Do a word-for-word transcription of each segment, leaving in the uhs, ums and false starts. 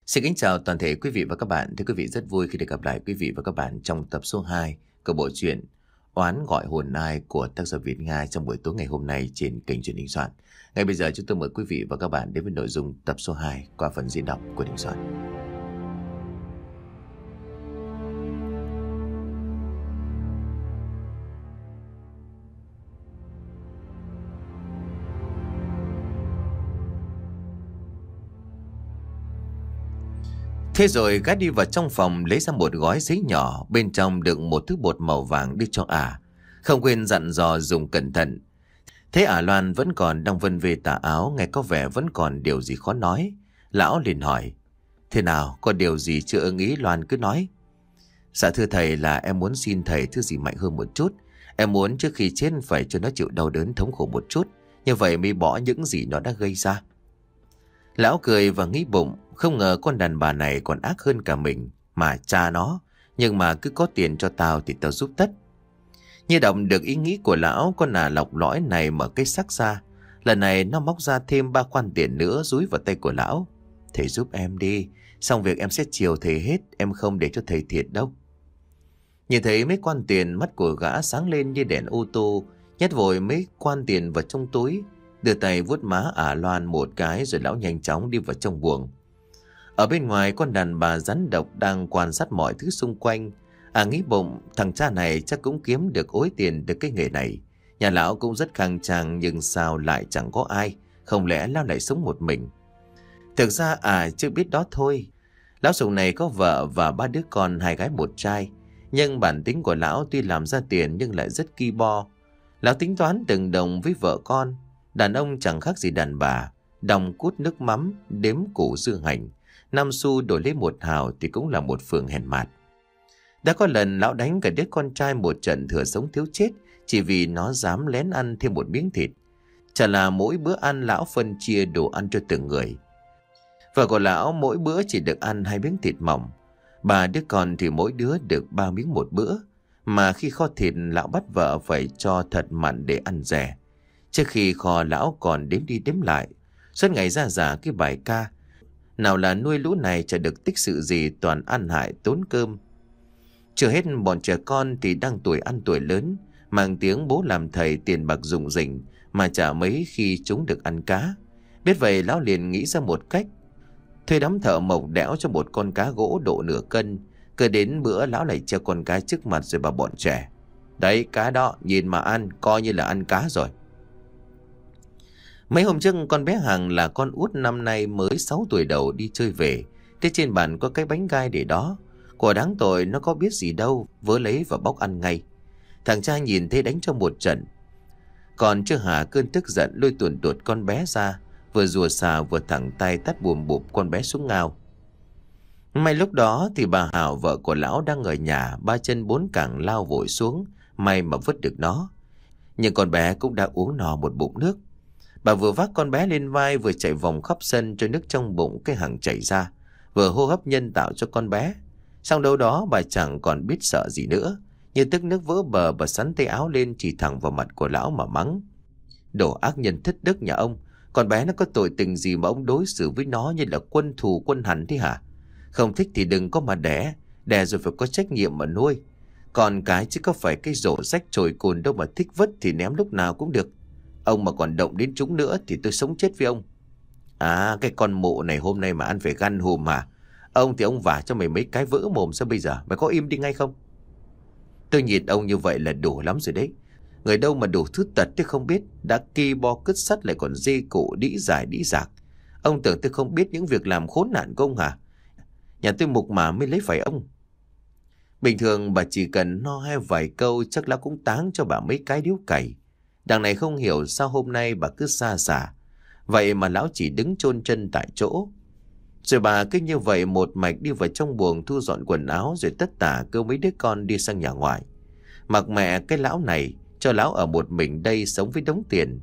Xin kính chào toàn thể quý vị và các bạn. Thưa quý vị, rất vui khi được gặp lại quý vị và các bạn trong tập số hai của bộ truyện Oán gọi hồn ai của tác giả Việt Nga trong buổi tối ngày hôm nay trên kênh truyện Đình Soạn. Ngay bây giờ chúng tôi mời quý vị và các bạn đến với nội dung tập số hai qua phần diễn đọc của Đình Soạn. Thế rồi gã đi vào trong phòng lấy ra một gói giấy nhỏ, bên trong đựng một thứ bột màu vàng đưa cho ả. Không quên dặn dò dùng cẩn thận. Thế ả Loan vẫn còn đang vân về tà áo, nghe có vẻ vẫn còn điều gì khó nói. Lão liền hỏi: Thế nào, có điều gì chưa ưng ý Loan cứ nói. Dạ thưa thầy, là em muốn xin thầy thứ gì mạnh hơn một chút. Em muốn trước khi chết phải cho nó chịu đau đớn thống khổ một chút, như vậy mới bỏ những gì nó đã gây ra. Lão cười và nghĩ bụng, không ngờ con đàn bà này còn ác hơn cả mình, mà cha nó, nhưng mà cứ có tiền cho tao thì tao giúp tất. Như đọc được ý nghĩ của lão, con nà lọc lõi này mở cái sắc ra. Lần này nó móc ra thêm ba quan tiền nữa dúi vào tay của lão. Thầy giúp em đi, xong việc em sẽ chiều thầy hết, em không để cho thầy thiệt đâu. Nhìn thấy mấy quan tiền, mắt của gã sáng lên như đèn ô tô, nhét vội mấy quan tiền vào trong túi, đưa tay vuốt má ả Loan một cái rồi lão nhanh chóng đi vào trong buồng. Ở bên ngoài, con đàn bà rắn độc đang quan sát mọi thứ xung quanh. À nghĩ bụng, thằng cha này chắc cũng kiếm được ối tiền từ cái nghề này. Nhà lão cũng rất khang trang, nhưng sao lại chẳng có ai, không lẽ lão lại sống một mình. Thực ra à chưa biết đó thôi. Lão Sùng này có vợ và ba đứa con, hai gái một trai. Nhưng bản tính của lão tuy làm ra tiền nhưng lại rất ki bo. Lão tính toán từng đồng với vợ con. Đàn ông chẳng khác gì đàn bà, đồng cút nước mắm, đếm củ dưa hành. Năm xu đổi lấy một hào thì cũng là một phường hèn mạt. Đã có lần lão đánh cả đứa con trai một trận thừa sống thiếu chết, chỉ vì nó dám lén ăn thêm một miếng thịt. Chả là mỗi bữa ăn lão phân chia đồ ăn cho từng người. Vợ của lão mỗi bữa chỉ được ăn hai miếng thịt mỏng, ba đứa con thì mỗi đứa được ba miếng một bữa. Mà khi kho thịt, lão bắt vợ phải cho thật mặn để ăn rẻ. Trước khi kho, lão còn đếm đi đếm lại, suốt ngày ra giả cái bài ca: nào là nuôi lũ này chả được tích sự gì, toàn ăn hại tốn cơm. Chưa hết, bọn trẻ con thì đang tuổi ăn tuổi lớn, mang tiếng bố làm thầy, tiền bạc rủng rỉnh, mà chả mấy khi chúng được ăn cá. Biết vậy, lão liền nghĩ ra một cách: thuê đám thợ mộc đẽo cho một con cá gỗ độ nửa cân. Cứ đến bữa, lão lại treo con cá trước mặt rồi bảo bọn trẻ: đấy, cá đó, nhìn mà ăn, coi như là ăn cá rồi. Mấy hôm trước, con bé Hằng là con út năm nay mới sáu tuổi đầu đi chơi về. Thế trên bàn có cái bánh gai để đó. Quả đáng tội, nó có biết gì đâu, vớ lấy và bóc ăn ngay. Thằng cha nhìn thấy đánh cho một trận. Còn chưa hả cơn tức giận, lôi tuồn tuột con bé ra, vừa rùa xà vừa thẳng tay tát bùm bụp con bé xuống ngao. May lúc đó thì bà Hảo, vợ của lão, đang ở nhà, ba chân bốn cẳng lao vội xuống, may mà vứt được nó. Nhưng con bé cũng đã uống no một bụng nước. Bà vừa vác con bé lên vai, vừa chạy vòng khắp sân cho nước trong bụng cái hằng chảy ra, vừa hô hấp nhân tạo cho con bé. Xong đâu đó bà chẳng còn biết sợ gì nữa. Như tức nước vỡ bờ, bà sắn tay áo lên chỉ thẳng vào mặt của lão mà mắng: đồ ác nhân thất đức nhà ông, con bé nó có tội tình gì mà ông đối xử với nó như là quân thù quân hằn thế hả? Không thích thì đừng có mà đẻ, đẻ rồi phải có trách nhiệm mà nuôi. Còn cái chứ có phải cái rổ rách chồi cồn đâu mà thích vứt thì ném lúc nào cũng được. Ông mà còn động đến chúng nữa thì tôi sống chết với ông. À, cái con mụ này hôm nay mà ăn phải gan hùm mà. Ông thì ông vả cho mày mấy cái vỡ mồm, sao bây giờ mày có im đi ngay không? Tôi nhìn ông như vậy là đủ lắm rồi đấy. Người đâu mà đủ thứ tật tôi không biết, đã ki bo cứt sắt lại còn dê cụ đĩ giải đĩ dạc. Ông tưởng tôi không biết những việc làm khốn nạn của ông hả? Nhà tôi mục mà mới lấy phải ông. Bình thường bà chỉ cần no hay vài câu chắc lão cũng táng cho bà mấy cái điếu cày. Đằng này không hiểu sao hôm nay bà cứ xa xả. Vậy mà lão chỉ đứng chôn chân tại chỗ. Rồi bà cứ như vậy một mạch đi vào trong buồng thu dọn quần áo, rồi tất tả kêu mấy đứa con đi sang nhà ngoài. Mặc mẹ cái lão này, cho lão ở một mình đây sống với đống tiền.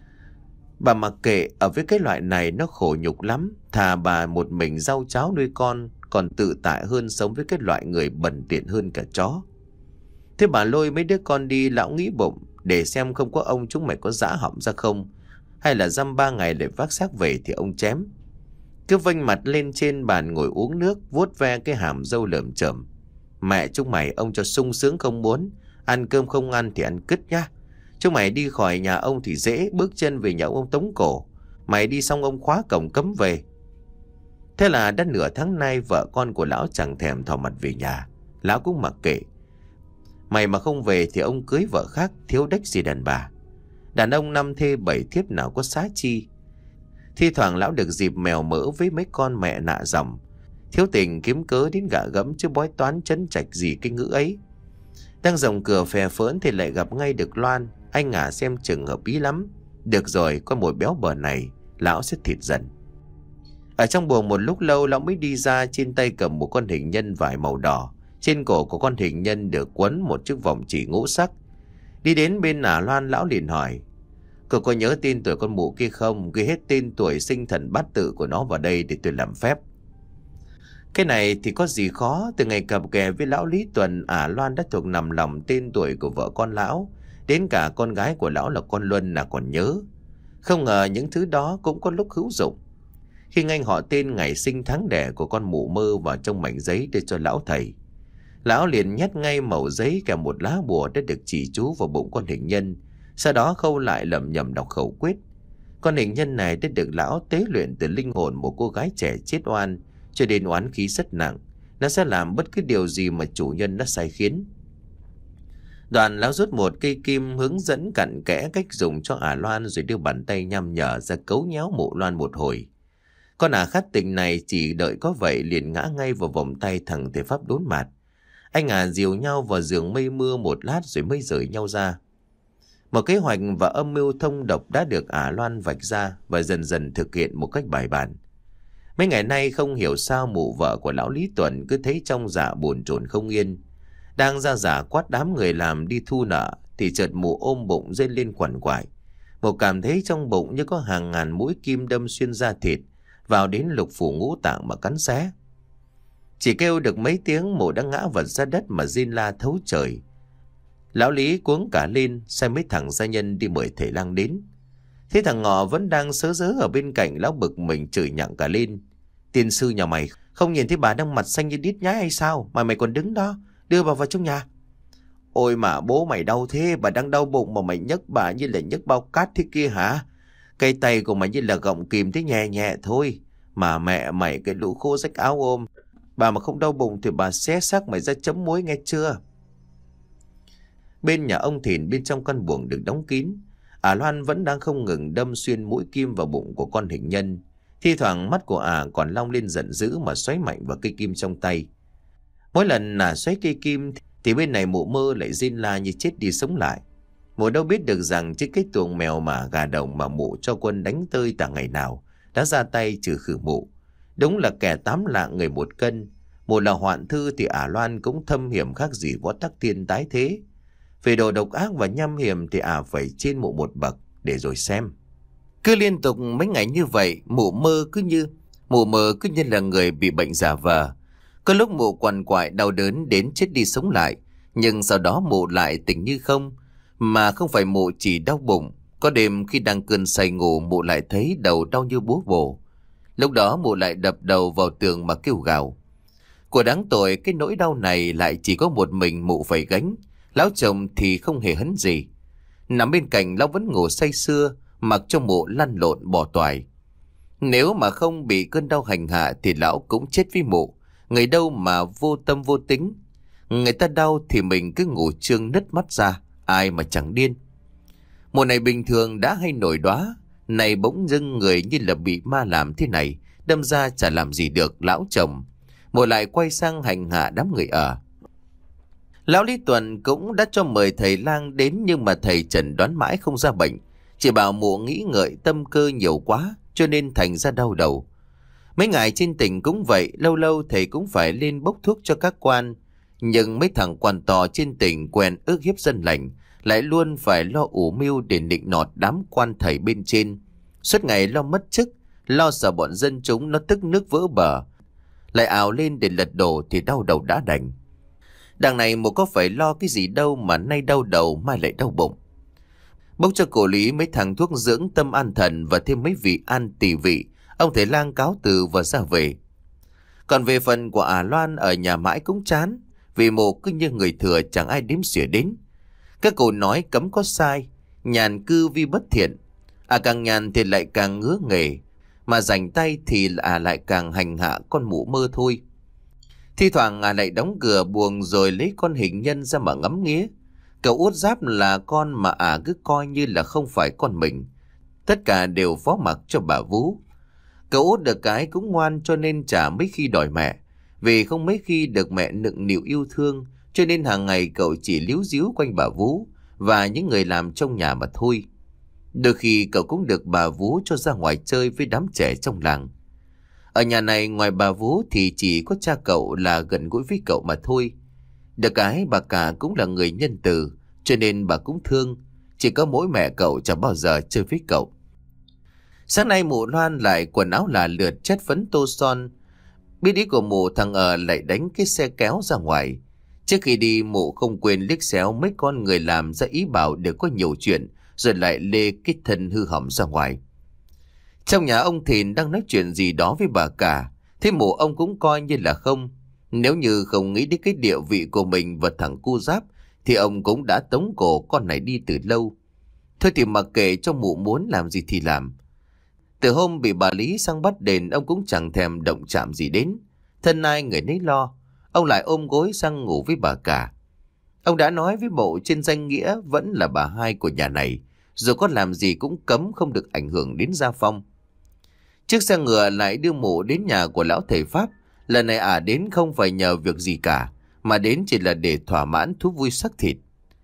Bà mặc kệ, ở với cái loại này nó khổ nhục lắm. Thà bà một mình rau cháo nuôi con còn tự tại hơn sống với cái loại người bẩn tiện hơn cả chó. Thế bà lôi mấy đứa con đi, lão nghĩ bụng để xem không có ông chúng mày có dã họng ra không, hay là dăm ba ngày để vác xác về thì ông chém. cứ vênh mặt lên trên bàn ngồi uống nước, vuốt ve cái hàm râu lởm chởm. Mẹ chúng mày ông cho sung sướng không muốn, ăn cơm không ăn thì ăn cứt nhá. Chúng mày đi khỏi nhà ông thì dễ, bước chân về nhà ông tống cổ. Mày đi xong ông khóa cổng cấm về. Thế là đã nửa tháng nay vợ con của lão chẳng thèm thò mặt về nhà. Lão cũng mặc kệ. Mày mà không về thì ông cưới vợ khác, thiếu đếch gì đàn bà. Đàn ông năm thê bảy thiếp nào có xá chi. Thi thoảng lão được dịp mèo mỡ với mấy con mẹ nạ dòng. Thiếu tình kiếm cớ đến gạ gẫm chứ bói toán chấn chạch gì cái ngữ ấy. Đang rồng cửa phè phỡn thì lại gặp ngay được Loan. Anh ngả xem chừng hợp ý lắm. Được rồi, con mồi béo bờ này lão sẽ thịt dần. Ở trong buồng một lúc lâu lão mới đi ra, trên tay cầm một con hình nhân vải màu đỏ. Trên cổ của con hình nhân được quấn một chiếc vòng chỉ ngũ sắc. Đi đến bên ả Loan, lão liền hỏi: "Cậu có nhớ tên tuổi con mụ kia không? Ghi hết tên tuổi sinh thần bát tự của nó vào đây để tôi làm phép." Cái này thì có gì khó. Từ ngày cặp kè với lão Lý Tuần, ả Loan đã thuộc nằm lòng tên tuổi của vợ con lão. Đến cả con gái của lão là con Luân là còn nhớ. Không ngờ những thứ đó cũng có lúc hữu dụng. Khi anh họ tên, ngày sinh tháng đẻ của con mụ mơ vào trong mảnh giấy để cho lão thầy. Lão liền nhét ngay mẩu giấy kèm một lá bùa đã được chỉ chú vào bụng con hình nhân. Sau đó khâu lại lẩm nhẩm đọc khẩu quyết. Con hình nhân này đã được lão tế luyện từ linh hồn một cô gái trẻ chết oan, cho đến oán khí rất nặng. Nó sẽ làm bất cứ điều gì mà chủ nhân nó sai khiến. Đoàn lão rút một cây kim hướng dẫn cặn kẽ cách dùng cho ả Loan, rồi đưa bàn tay nhăm nhở ra cấu nhéo mụ Loan một hồi. Con ả khát tình này chỉ đợi có vậy liền ngã ngay vào vòng tay thằng thầy pháp đốn mạt. Anh ả dìu nhau vào giường mây mưa một lát rồi mới rời nhau ra. Một kế hoạch và âm mưu thông độc đã được ả Loan vạch ra và dần dần thực hiện một cách bài bản. Mấy ngày nay không hiểu sao mụ vợ của lão Lý Tuần cứ thấy trong dạ bồn chồn không yên. Đang ra giả quát đám người làm đi thu nợ thì chợt mụ ôm bụng rên lên quằn quại. Mụ cảm thấy trong bụng như có hàng ngàn mũi kim đâm xuyên da thịt vào đến lục phủ ngũ tạng mà cắn xé. Chỉ kêu được mấy tiếng mụ đã ngã vật ra đất mà rên la thấu trời. Lão Lý cuống cả lên, sai mấy thằng gia nhân đi mời thầy lang đến. Thế thằng Ngọ vẫn đang sớ rớ ở bên cạnh, lão bực mình chửi nhặng cả lên: "Tiên sư nhà mày không nhìn thấy bà đang mặt xanh như đít nhái hay sao mà mày còn đứng đó, đưa bà vào trong nhà." "Ôi mà bố mày đau thế, bà đang đau bụng mà mày nhấc bà như là nhấc bao cát thế kia hả? Cây tay của mày như là gọng kìm thế, nhẹ nhẹ thôi. Mà mẹ mày cái lũ khô rách áo ôm. Bà mà không đau bụng thì bà xé xác mày ra chấm muối nghe chưa?" Bên nhà ông Thìn, bên trong căn buồng được đóng kín, ả Loan vẫn đang không ngừng đâm xuyên mũi kim vào bụng của con hình nhân. Thi thoảng mắt của ả còn long lên giận dữ mà xoáy mạnh vào cây kim trong tay. Mỗi lần ả xoáy cây kim thì bên này mụ mơ lại rên la như chết đi sống lại. Mụ đâu biết được rằng chứ cái tuồng mèo mà gà đồng mà mụ cho quân đánh tơi tả ngày nào đã ra tay trừ khử mụ. Đúng là kẻ tám lạng người một cân. Mụ là hoạn thư thì ả Loan cũng thâm hiểm khác gì Võ Tắc Thiên tái thế. Về đồ độc ác và nham hiểm thì ả phải trên mụ một bậc để rồi xem. Cứ liên tục mấy ngày như vậy, mụ mơ cứ như mụ mơ cứ như là người bị bệnh giả vờ. Có lúc mụ quằn quại đau đớn đến chết đi sống lại, nhưng sau đó mụ lại tỉnh như không. Mà không phải mụ chỉ đau bụng, có đêm khi đang cơn say ngủ mụ lại thấy đầu đau như búa bổ. Lúc đó mụ lại đập đầu vào tường mà kêu gào. Của đáng tội, cái nỗi đau này lại chỉ có một mình mụ phải gánh. Lão chồng thì không hề hấn gì. Nằm bên cạnh lão vẫn ngủ say sưa, mặc cho mụ lăn lộn bỏ toài. Nếu mà không bị cơn đau hành hạ thì lão cũng chết với mụ. Người đâu mà vô tâm vô tính. Người ta đau thì mình cứ ngủ trương nứt mắt ra, ai mà chẳng điên. Mùa này bình thường đã hay nổi đóa, này bỗng dưng người như là bị ma làm thế này, đâm ra chả làm gì được lão chồng. Mùa lại quay sang hành hạ đám người ở. Lão Lý Tuần cũng đã cho mời thầy lang đến, nhưng mà thầy chẩn đoán mãi không ra bệnh, chỉ bảo mụ nghĩ ngợi tâm cơ nhiều quá cho nên thành ra đau đầu. Mấy ngày trên tỉnh cũng vậy, lâu lâu thầy cũng phải lên bốc thuốc cho các quan. Nhưng mấy thằng quan to trên tỉnh quen ước hiếp dân lành, lại luôn phải lo ủ mưu để nịnh nọt đám quan thầy bên trên. Suốt ngày lo mất chức, lo sợ bọn dân chúng nó tức nước vỡ bờ, lại ào lên để lật đổ thì đau đầu đã đành. Đằng này mụ có phải lo cái gì đâu mà nay đau đầu mai lại đau bụng. Bốc cho cổ Lý mấy thằng thuốc dưỡng tâm an thần và thêm mấy vị an tỳ vị Ông thầy lang cáo từ và ra về. Còn về phần của ả Loan, ở nhà mãi cũng chán, vì mộ cứ như người thừa chẳng ai đếm xỉa đến. Các cụ nói cấm có sai, nhàn cư vi bất thiện. À càng nhàn thì lại càng ngứa nghề, mà rảnh tay thì à lại càng hành hạ con mụ mơ thôi. Thi thoảng à lại đóng cửa buồng rồi lấy con hình nhân ra mà ngắm nghía. Cậu út Giáp là con mà à cứ coi như là không phải con mình. Tất cả đều phó mặc cho bà Vú. Cậu út được cái cũng ngoan cho nên chả mấy khi đòi mẹ. Vì không mấy khi được mẹ nựng nịu yêu thương, cho nên hàng ngày cậu chỉ líu díu quanh bà Vú và những người làm trong nhà mà thôi. Đôi khi cậu cũng được bà Vú cho ra ngoài chơi với đám trẻ trong làng. Ở nhà này ngoài bà Vú thì chỉ có cha cậu là gần gũi với cậu mà thôi. Được cái bà cả cũng là người nhân từ, cho nên bà cũng thương. Chỉ có mỗi mẹ cậu chẳng bao giờ chơi với cậu. Sáng nay mụ Loan lại quần áo là lượt, chất phấn tô son. Biết ý của mụ, thằng ở lại đánh cái xe kéo ra ngoài. Trước khi đi mụ không quên liếc xéo mấy con người làm ra ý bảo đều có nhiều chuyện, rồi lại lê cái thân hư hỏng ra ngoài. Trong nhà ông Thìn đang nói chuyện gì đó với bà cả, thế mụ ông cũng coi như là không. Nếu như không nghĩ đến cái địa vị của mình và thằng cu Giáp thì ông cũng đã tống cổ con này đi từ lâu. Thôi thì mặc kệ cho mụ muốn làm gì thì làm. Từ hôm bị bà Lý sang bắt đền, ông cũng chẳng thèm động chạm gì đến. Thân ai người nấy lo, ông lại ôm gối sang ngủ với bà cả. Ông đã nói với bộ trên danh nghĩa vẫn là bà hai của nhà này, dù có làm gì cũng cấm không được ảnh hưởng đến gia phong. Chiếc xe ngựa lại đưa mụ đến nhà của lão thầy Pháp. Lần này ả đến không phải nhờ việc gì cả, mà đến chỉ là để thỏa mãn thú vui sắc thịt.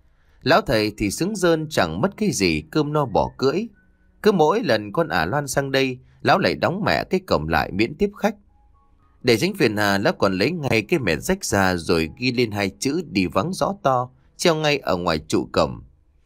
Lão thầy thì sướng rơn chẳng mất cái gì, cơm no bỏ cưỡi. Cứ mỗi lần con ả Loan sang đây, lão lại đóng mẹ cái cổng lại miễn tiếp khách. Để tránh phiền hà, lão còn lấy ngay cái mẻ rách ra rồi ghi lên hai chữ đi vắng rõ to, treo ngay ở ngoài trụ cổng.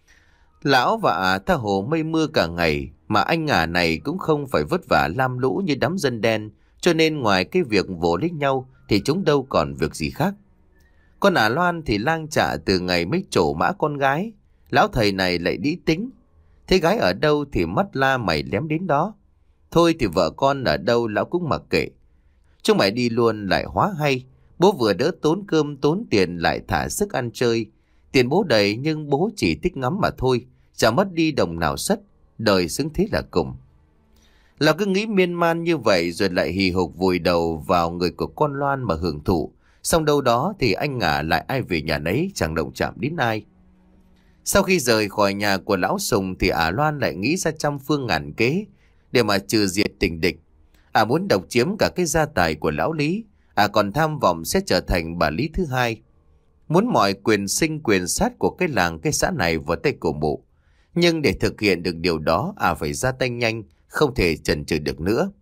Lão và ả tha hồ mây mưa cả ngày, mà anh ả này cũng không phải vất vả lam lũ như đám dân đen, cho nên ngoài cái việc vồ lấy nhau thì chúng đâu còn việc gì khác. Con ả Loan thì lang chạ từ ngày mới trổ mã con gái. Lão thầy này lại đĩ tính, thế gái ở đâu thì mắt la mày lém đến đó. Thôi thì vợ con ở đâu lão cũng mặc kệ. Chúng mày đi luôn lại hóa hay. Bố vừa đỡ tốn cơm tốn tiền lại thả sức ăn chơi. Tiền bố đầy nhưng bố chỉ thích ngắm mà thôi, chả mất đi đồng nào sất. Đời xứng thế là cùng. Lão cứ nghĩ miên man như vậy rồi lại hì hục vùi đầu vào người của con Loan mà hưởng thụ. Xong đâu đó thì anh ngả lại ai về nhà nấy, chẳng động chạm đến ai. Sau khi rời khỏi nhà của lão Sùng thì ả Loan lại nghĩ ra trăm phương ngàn kế để mà trừ diệt tình địch. Ả muốn độc chiếm cả cái gia tài của lão Lý. Ả còn tham vọng sẽ trở thành bà Lý thứ hai. Muốn mọi quyền sinh quyền sát của cái làng cái xã này vào tay của mụ. Nhưng để thực hiện được điều đó, Ả phải ra tay nhanh, không thể chần chừ được nữa.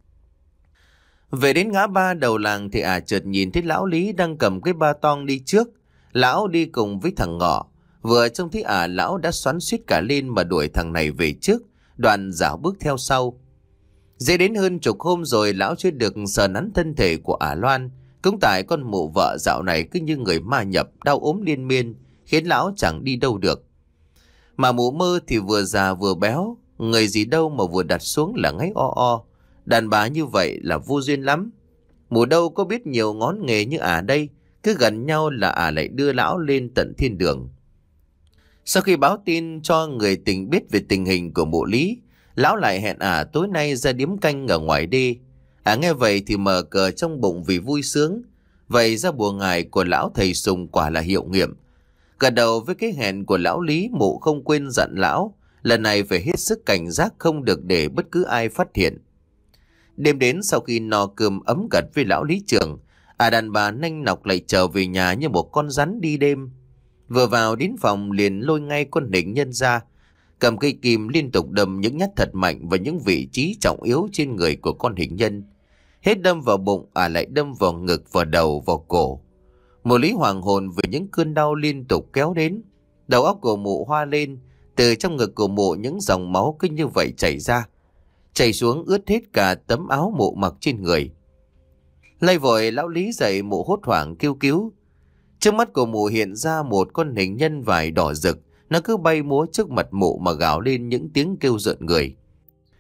Về đến ngã ba đầu làng thì Ả chợt nhìn thấy lão Lý đang cầm cái ba tong đi trước. Lão đi cùng với thằng Ngọ. Vừa trông thấy Ả, lão đã xoắn xuýt cả lên mà đuổi thằng này về trước, đoạn dạo bước theo sau. Dễ đến hơn chục hôm rồi lão chưa được sờ nắn thân thể của ả Loan. Cũng tại con mụ vợ dạo này cứ như người ma nhập, đau ốm liên miên, khiến lão chẳng đi đâu được. Mà mụ Mơ thì vừa già vừa béo, người gì đâu mà vừa đặt xuống là ngáy o o. Đàn bà như vậy là vô duyên lắm. Mụ đâu có biết nhiều ngón nghề như ả đây, cứ gần nhau là ả lại đưa lão lên tận thiên đường. Sau khi báo tin cho người tình biết về tình hình của mụ Lý, lão lại hẹn ả tối nay ra điếm canh ở ngoài đê. Ả nghe vậy thì mở cờ trong bụng vì vui sướng. Vậy ra bùa ngải của lão thầy Sùng quả là hiệu nghiệm. Gật đầu với cái hẹn của lão Lý, mụ không quên dặn lão lần này phải hết sức cảnh giác, không được để bất cứ ai phát hiện. Đêm đến sau khi no cơm ấm gật với lão Lý Trường, ả đàn bà nanh nọc lại trở về nhà như một con rắn đi đêm. Vừa vào đến phòng liền lôi ngay con hình nhân ra, cầm cây kim liên tục đâm những nhát thật mạnh vào những vị trí trọng yếu trên người của con hình nhân. Hết đâm vào bụng, ả lại đâm vào ngực, vào đầu, vào cổ. Mụ Lý hoàng hồn vì những cơn đau liên tục kéo đến. Đầu óc của mụ hoa lên, từ trong ngực của mụ những dòng máu cứ như vậy chảy ra, chảy xuống ướt hết cả tấm áo mụ mặc trên người. Lay vội lão Lý dậy, mụ hốt hoảng kêu cứu. Trước mắt của mụ hiện ra một con hình nhân vải đỏ rực, nó cứ bay múa trước mặt mụ mà gào lên những tiếng kêu rợn người.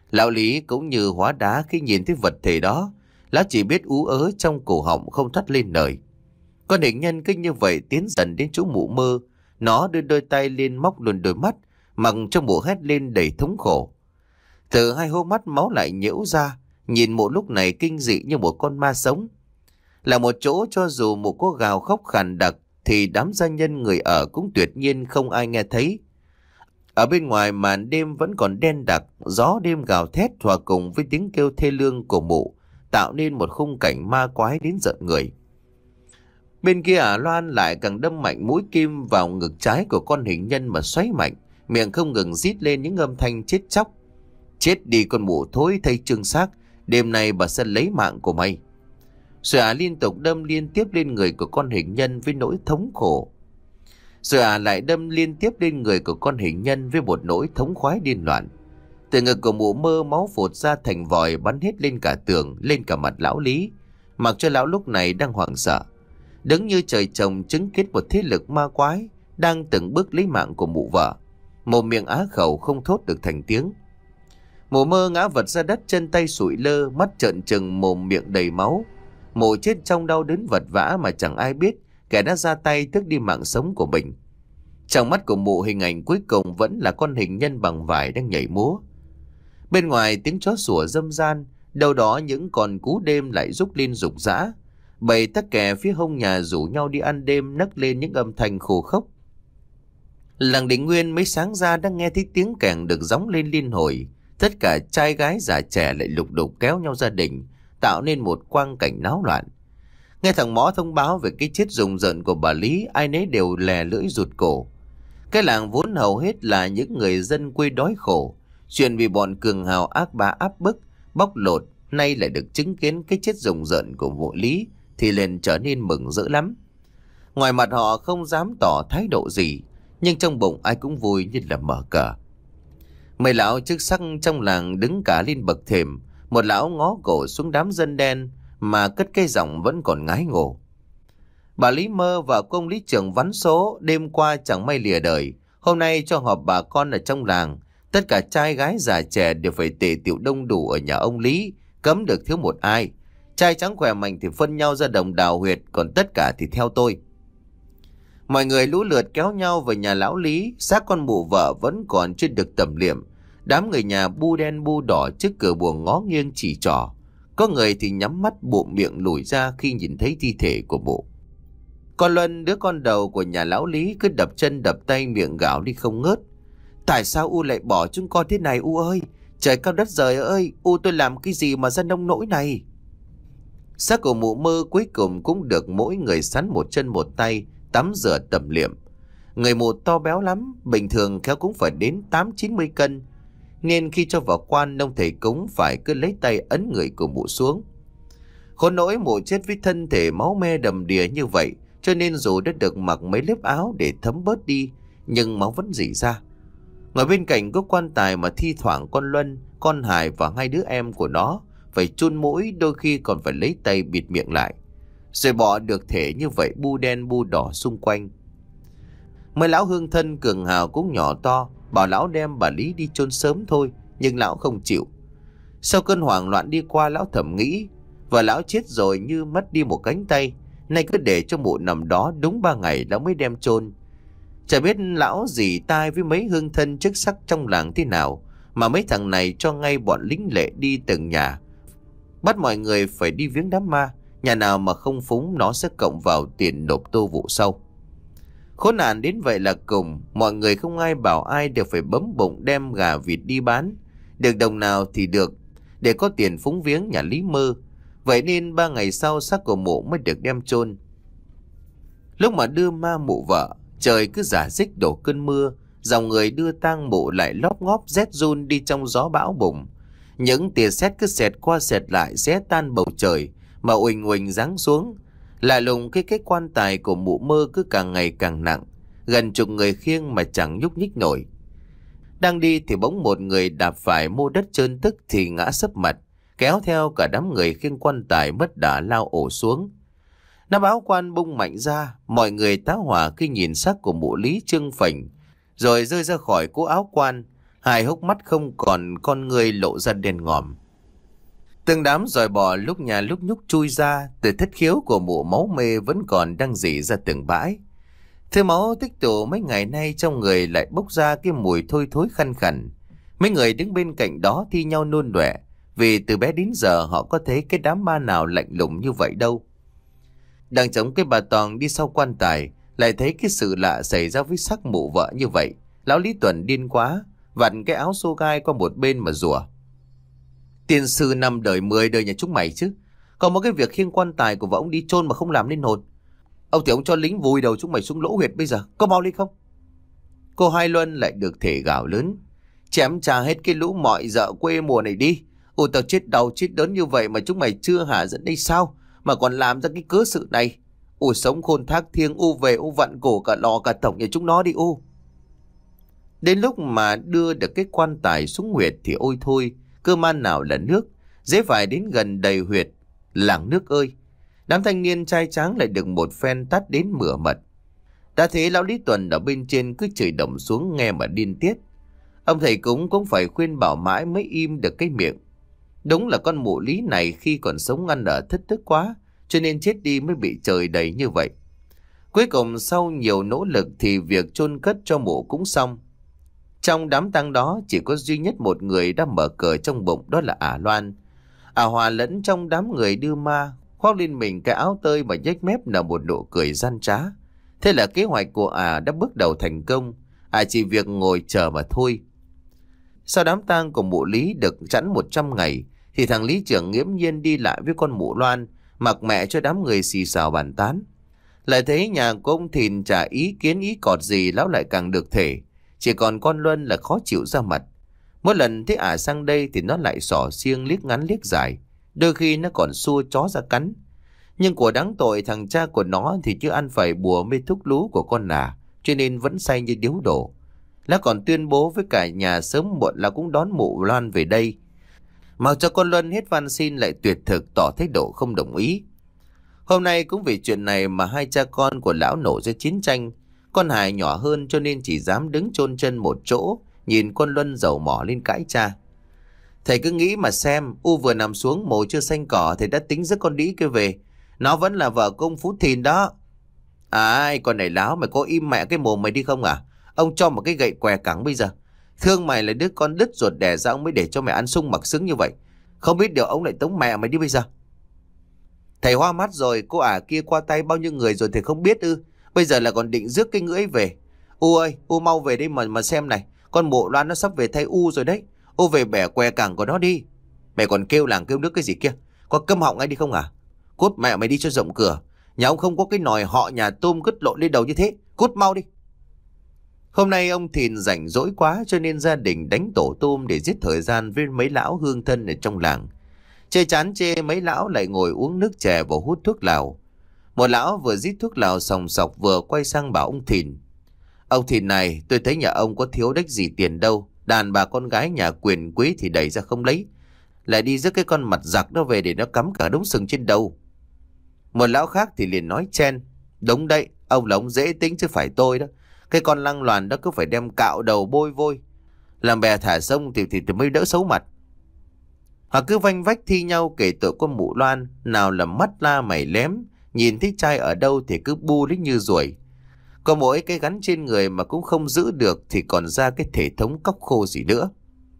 Lão Lý cũng như hóa đá khi nhìn thấy vật thể đó. Lão chỉ biết ú ớ trong cổ họng không thốt lên lời. Con hình nhân cứ như vậy tiến dần đến chỗ mụ Mơ. Nó đưa đôi tay lên móc luôn đôi mắt, mặc cho mụ hét lên đầy thống khổ. Từ hai hố mắt máu lại nhễu ra, nhìn mụ lúc này kinh dị như một con ma sống. Là một chỗ cho dù mụ có gào khóc khàn đặc thì đám gia nhân người ở cũng tuyệt nhiên không ai nghe thấy. Ở bên ngoài màn đêm vẫn còn đen đặc, gió đêm gào thét hòa cùng với tiếng kêu thê lương của mụ, tạo nên một khung cảnh ma quái đến rợn người. Bên kia Ả Loan lại càng đâm mạnh mũi kim vào ngực trái của con hình nhân mà xoáy mạnh, miệng không ngừng rít lên những âm thanh chết chóc. Chết đi con mụ thối thay trương xác, đêm nay bà sẽ lấy mạng của mày. Rồi Ả liên tục đâm liên tiếp lên người của con hình nhân với nỗi thống khổ. Rồi Ả lại đâm liên tiếp lên người của con hình nhân với một nỗi thống khoái điên loạn. Từ ngực của mụ Mơ máu phụt ra thành vòi bắn hết lên cả tường, lên cả mặt lão Lý, mặc cho lão lúc này đang hoảng sợ, đứng như trời trồng chứng kiến một thế lực ma quái đang từng bước lấy mạng của mụ vợ. Một miệng á khẩu không thốt được thành tiếng. Mụ Mơ ngã vật ra đất, chân tay sụi lơ, mắt trợn trừng, mồm miệng đầy máu. Mụ chết trong đau đớn vật vã mà chẳng ai biết kẻ đã ra tay tước đi mạng sống của mình. Trong mắt của mụ, hình ảnh cuối cùng vẫn là con hình nhân bằng vải đang nhảy múa. Bên ngoài tiếng chó sủa râm ran, đâu đó những con cú đêm lại rúc lên rục rã. Bầy tắc kè phía hông nhà rủ nhau đi ăn đêm nấc lên những âm thanh khô khốc. Làng Định Nguyên mấy sáng ra đang nghe thấy tiếng kèn được gióng lên liên hồi. Tất cả trai gái già trẻ lại lục đục kéo nhau ra đình, tạo nên một quang cảnh náo loạn. Nghe thằng Mõ thông báo về cái chết rùng rợn của bà Lý, ai nấy đều lè lưỡi rụt cổ. Cái làng vốn hầu hết là những người dân quê đói khổ, chuyện vì bọn cường hào ác bá áp bức, bóc lột, nay lại được chứng kiến cái chết rùng rợn của mụ Lý thì liền trở nên mừng rỡ lắm. Ngoài mặt họ không dám tỏ thái độ gì, nhưng trong bụng ai cũng vui như là mở cờ. Mấy lão chức sắc trong làng đứng cả lên bậc thềm, một lão ngó cổ xuống đám dân đen mà cất cái giọng vẫn còn ngái ngổ. Bà Lý Mơ và công lý trưởng vắn số, đêm qua chẳng may lìa đời, hôm nay cho họp bà con ở trong làng, tất cả trai gái già trẻ đều phải tề tựu đông đủ ở nhà ông Lý, cấm được thiếu một ai. Trai trắng khỏe mạnh thì phân nhau ra đồng đào huyệt, còn tất cả thì theo tôi. Mọi người lũ lượt kéo nhau về nhà lão Lý, xác con mụ vợ vẫn còn chưa được tẩm liệm. Đám người nhà bu đen bu đỏ trước cửa buồng ngó nghiêng chỉ trỏ. Có người thì nhắm mắt bụm miệng lùi ra khi nhìn thấy thi thể của mụ. Con Luân, đứa con đầu của nhà lão Lý, cứ đập chân đập tay miệng gào đi không ngớt. Tại sao U lại bỏ chúng con thế này U ơi? Trời cao đất trời ơi, U tôi làm cái gì mà ra nông nỗi này? Xác của mụ Mơ cuối cùng cũng được mỗi người sắn một chân một tay, tắm rửa tẩm liệm. Người mụ to béo lắm, bình thường khéo cũng phải đến tám chín mươi cân. Nên khi cho vào quan, ông thầy cúng phải cứ lấy tay ấn người của mụ xuống. Khốn nỗi mụ chết với thân thể máu me đầm đìa như vậy, cho nên dù đã được mặc mấy lớp áo để thấm bớt đi, nhưng máu vẫn rỉ ra. Ngoài bên cạnh có quan tài mà thi thoảng con Luân, con Hải và hai đứa em của nó phải chun mũi, đôi khi còn phải lấy tay bịt miệng lại. Rồi bỏ được thể như vậy bu đen bu đỏ xung quanh. Mấy lão hương thân cường hào cũng nhỏ to, bảo lão đem bà Lý đi chôn sớm thôi, nhưng lão không chịu. Sau cơn hoảng loạn đi qua, lão thầm nghĩ, và lão chết rồi như mất đi một cánh tay, nay cứ để cho mụ nằm đó đúng ba ngày lão mới đem chôn. Chả biết lão dì tai với mấy hương thân chức sắc trong làng thế nào, mà mấy thằng này cho ngay bọn lính lệ đi từng nhà, bắt mọi người phải đi viếng đám ma. Nhà nào mà không phúng nó sẽ cộng vào tiền nộp tô vụ sau. Khốn nạn đến vậy là cùng, mọi người không ai bảo ai đều phải bấm bụng đem gà vịt đi bán, được đồng nào thì được, để có tiền phúng viếng nhà Lý Mơ. Vậy nên ba ngày sau xác của mụ mới được đem chôn. Lúc mà đưa ma mụ vợ, trời cứ rả rích đổ cơn mưa, dòng người đưa tang mụ lại lóp ngóp rét run đi trong gió bão bùng. Những tia sét cứ xẹt qua xẹt lại xé tan bầu trời mà uỳnh uỳnh giáng xuống. Lạ lùng cái cái quan tài của mụ Mơ cứ càng ngày càng nặng, gần chục người khiêng mà chẳng nhúc nhích nổi. Đang đi thì bỗng một người đạp phải mô đất trơn tức thì ngã sấp mặt, kéo theo cả đám người khiêng quan tài mất đà lao ổ xuống. Nắp áo quan bung mạnh ra, mọi người tá hỏa khi nhìn xác của mụ Lý trương phình, rồi rơi ra khỏi cỗ áo quan. Hai hốc mắt không còn con người lộ ra đen ngòm. Từng đám dòi bò lúc nhà lúc nhúc chui ra, từ thất khiếu của mụ máu mê vẫn còn đang rỉ ra từng bãi. Thứ máu tích tụ mấy ngày nay trong người lại bốc ra cái mùi thôi thối khăn khẩn. Mấy người đứng bên cạnh đó thi nhau nôn đọe, vì từ bé đến giờ họ có thấy cái đám ma nào lạnh lùng như vậy đâu. Đang chống cái bà Toàn đi sau quan tài, lại thấy cái sự lạ xảy ra với sắc mụ vợ như vậy. Lão Lý Tuần điên quá, vặn cái áo xô gai qua một bên mà rủa: "Tiên sư năm đời mười đời nhà chúng mày chứ, còn một cái việc khiêng quan tài của vợ ông đi chôn mà không làm nên hồn. Ông thì ông cho lính vùi đầu chúng mày xuống lỗ huyệt bây giờ, có mau lên không?" Cô Hai Luân lại được thể gào lớn: "Chém trả hết cái lũ mọi dợ quê mùa này đi. Ôi tao chết đau chết đớn như vậy mà chúng mày chưa hả dẫn đây sao, mà còn làm ra cái cớ sự này. Ôi sống khôn thác thiêng, u về u vặn cổ cả lò cả tổng nhà chúng nó đi u." Đến lúc mà đưa được cái quan tài xuống huyệt thì ôi thôi, cơ man nào là nước, dễ phải đến gần đầy huyệt. Làng nước ơi, đám thanh niên trai tráng lại được một phen tát đến mửa mật. Đã thế lão Lý Tuần ở bên trên cứ chửi đồng xuống nghe mà điên tiết. Ông thầy cúng cũng phải khuyên bảo mãi mới im được cái miệng. Đúng là con mụ Lý này khi còn sống ăn ở thất đức quá, cho nên chết đi mới bị trời đầy như vậy. Cuối cùng sau nhiều nỗ lực thì việc chôn cất cho mụ cũng xong. Trong đám tang đó chỉ có duy nhất một người đã mở cờ trong bụng, đó là Ả Loan. Ả hòa lẫn trong đám người đưa ma, khoác lên mình cái áo tơi mà nhếch mép nở một nụ cười gian trá. Thế là kế hoạch của Ả đã bước đầu thành công. Ả chỉ việc ngồi chờ mà thôi. Sau đám tang của mụ Lý được chẵn một trăm ngày thì thằng Lý trưởng nghiễm nhiên đi lại với con mụ Loan, mặc mẹ cho đám người xì xào bàn tán. Lại thấy nhà của ông Thìn chả ý kiến ý cọt gì, lão lại càng được thể. Chỉ còn con Luân là khó chịu ra mặt. Mỗi lần thấy Ả sang đây thì nó lại xỏ xiêng liếc ngắn liếc dài, đôi khi nó còn xua chó ra cắn. Nhưng của đáng tội thằng cha của nó thì chưa ăn phải bùa mê thuốc lú của con Ả, cho nên vẫn say như điếu đổ. Nó còn tuyên bố với cả nhà sớm muộn là cũng đón mụ Loan về đây. Mặc cho con Luân hết van xin lại tuyệt thực tỏ thái độ không đồng ý. Hôm nay cũng vì chuyện này mà hai cha con của lão nổ ra chiến tranh. Con Hải nhỏ hơn cho nên chỉ dám đứng chôn chân một chỗ, nhìn con Luân dầu mỏ lên cãi cha. Thầy cứ nghĩ mà xem, U vừa nằm xuống mồ chưa xanh cỏ, thầy đã tính giấc con đĩ kia về. Nó vẫn là vợ công Phú Thìn đó. Ai, con này láo, mày có im mẹ cái mồm mày đi không à? Ông cho một cái gậy què cẳng bây giờ. Thương mày là đứa con đứt ruột đẻ ra ông mới để cho mày ăn sung mặc sướng như vậy. Không biết điều ông lại tống mẹ mày đi bây giờ. Thầy hoa mắt rồi, cô Ả kia qua tay bao nhiêu người rồi thầy không biết ư? Bây giờ là còn định rước cái ngưỡi về. U ơi, U mau về đây mà mà xem này. Con mụ Loan nó sắp về thay U rồi đấy. U về bẻ què cẳng của nó đi. Mày còn kêu làng kêu nước cái gì kia? Có câm họng ngay đi không à? Cút mẹ mày đi cho rộng cửa. Nhà ông không có cái nòi họ nhà tôm cứt lộn lên đầu như thế. Cút mau đi. Hôm nay ông Thìn rảnh rỗi quá cho nên gia đình đánh tổ tôm để giết thời gian với mấy lão hương thân ở trong làng. Chê chán chê mấy lão lại ngồi uống nước chè và hút thuốc lào. Một lão vừa rít thuốc lào sòng sọc vừa quay sang bảo ông Thìn: "Ông Thìn này, tôi thấy nhà ông có thiếu đếch gì tiền đâu. Đàn bà con gái nhà quyền quý thì đẩy ra không lấy, lại đi rước cái con mặt giặc đó về để nó cắm cả đống sừng trên đầu." Một lão khác thì liền nói chen: "Đúng đấy, ông là ông dễ tính chứ phải tôi đó. Cái con lăng loàn đó cứ phải đem cạo đầu bôi vôi, làm bè thả sông thì, thì, thì mới đỡ xấu mặt." Họ cứ vanh vách thi nhau kể tội con mụ Loan, nào là mắt la mày lém, nhìn thấy trai ở đâu thì cứ bu đến như ruồi. Có mỗi cái gắn trên người mà cũng không giữ được thì còn ra cái thể thống cóc khô gì nữa.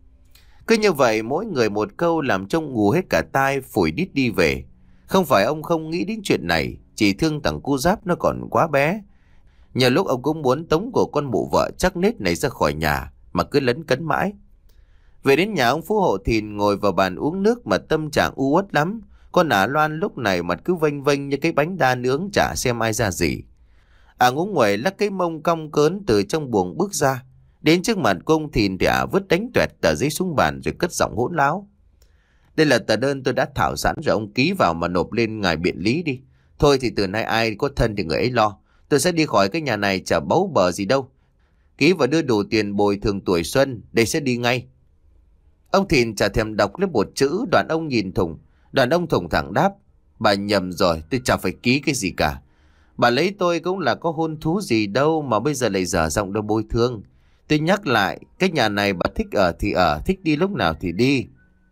Cứ như vậy mỗi người một câu làm trông ngủ hết cả tai, phủi đít đi về. Không phải ông không nghĩ đến chuyện này, chỉ thương thằng cu Giáp nó còn quá bé. Nhờ lúc ông cũng muốn tống của con mụ vợ chắc nết này ra khỏi nhà mà cứ lấn cấn mãi. Về đến nhà ông Phú Hộ Thìn ngồi vào bàn uống nước mà tâm trạng u uất lắm. Con Ả Loan lúc này mặt cứ vênh vênh như cái bánh đa nướng chả xem ai ra gì. Ả ngúng nguẩy lắc cái mông cong cớn từ trong buồng bước ra. Đến trước mặt của ông Thìn thì Ả vứt đánh toẹt tờ giấy xuống bàn rồi cất giọng hỗn láo: "Đây là tờ đơn tôi đã thảo sẵn rồi, ông ký vào mà nộp lên ngài biện lý đi. Thôi thì từ nay ai có thân thì người ấy lo. Tôi sẽ đi khỏi cái nhà này chả bấu bờ gì đâu. Ký và đưa đủ tiền bồi thường tuổi xuân, đây sẽ đi ngay." Ông Thìn chả thèm đọc lấy một chữ, đoạn ông nhìn thùng. Đoạn ông thùng thẳng đáp: "Bà nhầm rồi, tôi chả phải ký cái gì cả. Bà lấy tôi cũng là có hôn thú gì đâu mà bây giờ lại dở giọng đâu bồi thường. Tôi nhắc lại, cái nhà này bà thích ở thì ở, thích đi lúc nào thì đi.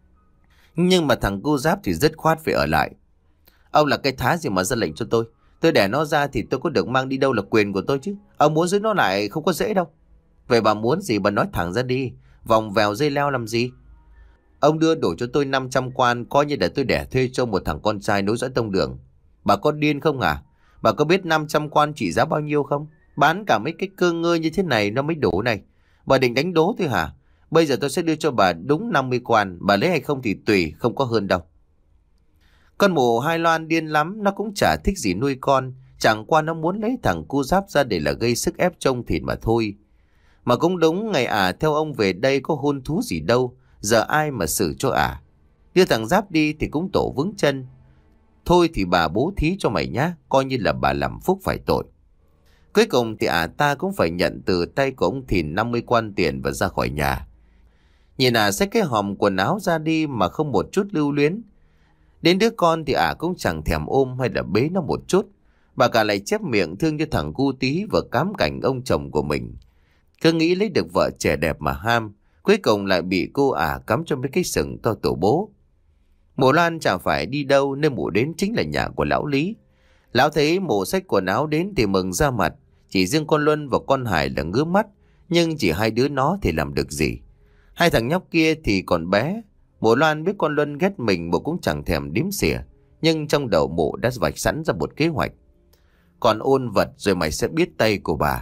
Nhưng mà thằng cu Giáp thì dứt khoát phải ở lại. Ông là cái thá gì mà ra lệnh cho tôi? Tôi đẻ nó ra thì tôi có được mang đi đâu là quyền của tôi chứ. Ông muốn giữ nó lại không có dễ đâu. Vậy bà muốn gì bà nói thẳng ra đi. Vòng vèo dây leo làm gì? Ông đưa đổ cho tôi năm trăm quan, coi như để tôi đẻ thuê cho một thằng con trai nối dõi tông đường. Bà có điên không à? Bà có biết năm trăm quan trị giá bao nhiêu không? Bán cả mấy cái cơ ngơi như thế này nó mới đủ này. Bà định đánh đố thôi hả? Bây giờ tôi sẽ đưa cho bà đúng năm mươi quan. Bà lấy hay không thì tùy, không có hơn đâu. Con mụ Hai Loan điên lắm. Nó cũng chả thích gì nuôi con. Chẳng qua nó muốn lấy thằng cu Giáp ra để là gây sức ép trông thịt mà thôi. Mà cũng đúng, ngày ả theo ông về đây có hôn thú gì đâu. Giờ ai mà xử cho ả? Đưa thằng Giáp đi thì cũng tổ vững chân. Thôi thì bà bố thí cho mày nhá. Coi như là bà làm phúc phải tội. Cuối cùng thì ả ta cũng phải nhận từ tay của ông Thìn năm mươi quan tiền và ra khỏi nhà. Nhìn ả xách cái hòm quần áo ra đi mà không một chút lưu luyến. Đến đứa con thì ả cũng chẳng thèm ôm hay là bế nó một chút. Bà cả lại chép miệng thương cho thằng cu Tí và cám cảnh ông chồng của mình. Cứ nghĩ lấy được vợ trẻ đẹp mà ham. Cuối cùng lại bị cô ả cắm cho mấy cái sừng to tổ bố. Mụ Loan chả phải đi đâu, nên mụ đến chính là nhà của lão Lý. Lão thấy mụ xách quần áo đến thì mừng ra mặt. Chỉ riêng con Luân và con Hải là ngứa mắt. Nhưng chỉ hai đứa nó thì làm được gì. Hai thằng nhóc kia thì còn bé. Mụ Loan biết con Luân ghét mình, mụ cũng chẳng thèm đếm xỉa. Nhưng trong đầu mụ đã vạch sẵn ra một kế hoạch. Còn ôn vật rồi mày sẽ biết tay của bà.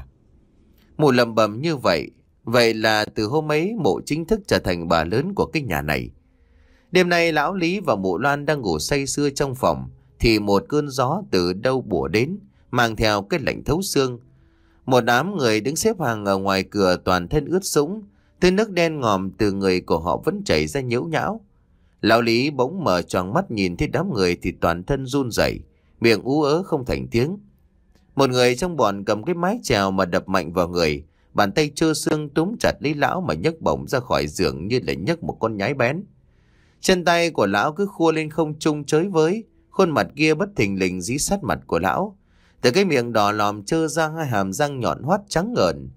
Mụ lầm bầm như vậy. Vậy là từ hôm ấy mụ chính thức trở thành bà lớn của cái nhà này. Đêm nay lão Lý và mụ Loan đang ngủ say sưa trong phòng. Thì một cơn gió từ đâu bủa đến, mang theo cái lạnh thấu xương. Một đám người đứng xếp hàng ở ngoài cửa toàn thân ướt sũng. Thứ nước đen ngòm từ người của họ vẫn chảy ra nhễu nhão. Lão Lý bỗng mở tròn mắt nhìn thấy đám người thì toàn thân run rẩy, miệng ú ớ không thành tiếng. Một người trong bọn cầm cái mái chèo mà đập mạnh vào người, bàn tay trơ xương túm chặt lấy lão mà nhấc bổng ra khỏi giường như là nhấc một con nhái bén. Chân tay của lão cứ khua lên không trung chới với, khuôn mặt kia bất thình lình dí sát mặt của lão. Từ cái miệng đỏ lòm trơ ra hai hàm răng nhọn hoắt trắng ngợn.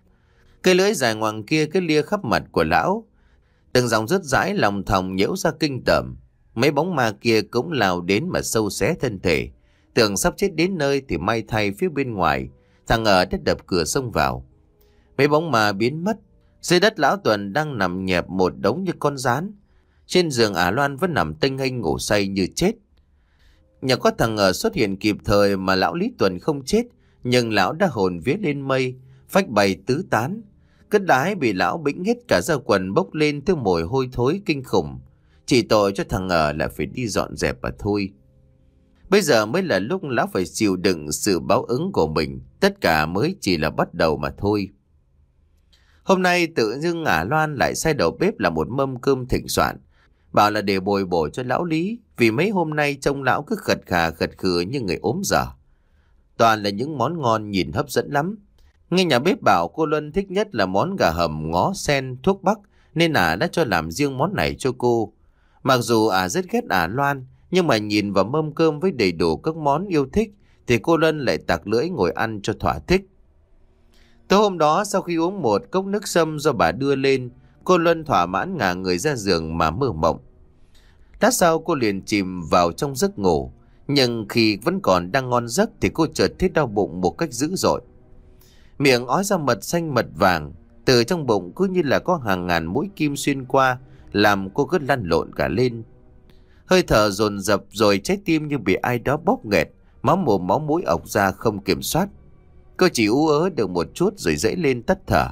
Cái lưỡi dài ngoằng kia cứ lia khắp mặt của lão. Từng dòng rớt rãi lòng thòng nhiễu ra kinh tởm. Mấy bóng ma kia cũng lao đến mà sâu xé thân thể. Tưởng sắp chết đến nơi thì may thay phía bên ngoài, thằng ở đã đập cửa xông vào. Mấy bóng ma biến mất. Dưới đất lão Tuần đang nằm nhẹp một đống như con rán. Trên giường ả Loan vẫn nằm tênh hênh ngủ say như chết. Nhờ có thằng ở xuất hiện kịp thời mà lão Lý Tuần không chết. Nhưng lão đã hồn vía lên mây, phách bay tứ tán. Cất đái bị lão bĩnh hết cả da quần bốc lên thứ mùi hôi thối kinh khủng. Chỉ tội cho thằng ở là phải đi dọn dẹp mà thôi. Bây giờ mới là lúc lão phải chịu đựng sự báo ứng của mình. Tất cả mới chỉ là bắt đầu mà thôi. Hôm nay tự dưng ả Loan lại sai đầu bếp làm một mâm cơm thịnh soạn. Bảo là để bồi bổ cho lão Lý. Vì mấy hôm nay trông lão cứ khật khà khật khừa như người ốm dở. Toàn là những món ngon nhìn hấp dẫn lắm. Nghe nhà bếp bảo cô Luân thích nhất là món gà hầm ngó sen thuốc bắc, nên ả đã cho làm riêng món này cho cô. Mặc dù ả rất ghét ả Loan, nhưng mà nhìn vào mâm cơm với đầy đủ các món yêu thích thì cô Luân lại tặc lưỡi ngồi ăn cho thỏa thích. Tối hôm đó sau khi uống một cốc nước sâm do bà đưa lên, cô Luân thỏa mãn ngả người ra giường mà mơ mộng. Lát sau cô liền chìm vào trong giấc ngủ, nhưng khi vẫn còn đang ngon giấc thì cô chợt thấy đau bụng một cách dữ dội. Miệng ói ra mật xanh mật vàng, từ trong bụng cứ như là có hàng ngàn mũi kim xuyên qua, làm cô cứ lăn lộn cả lên. Hơi thở dồn dập rồi trái tim như bị ai đó bóp nghẹt, máu mồm máu mũi ọc ra không kiểm soát. Cô chỉ ú ớ được một chút rồi dãy lên tắt thở.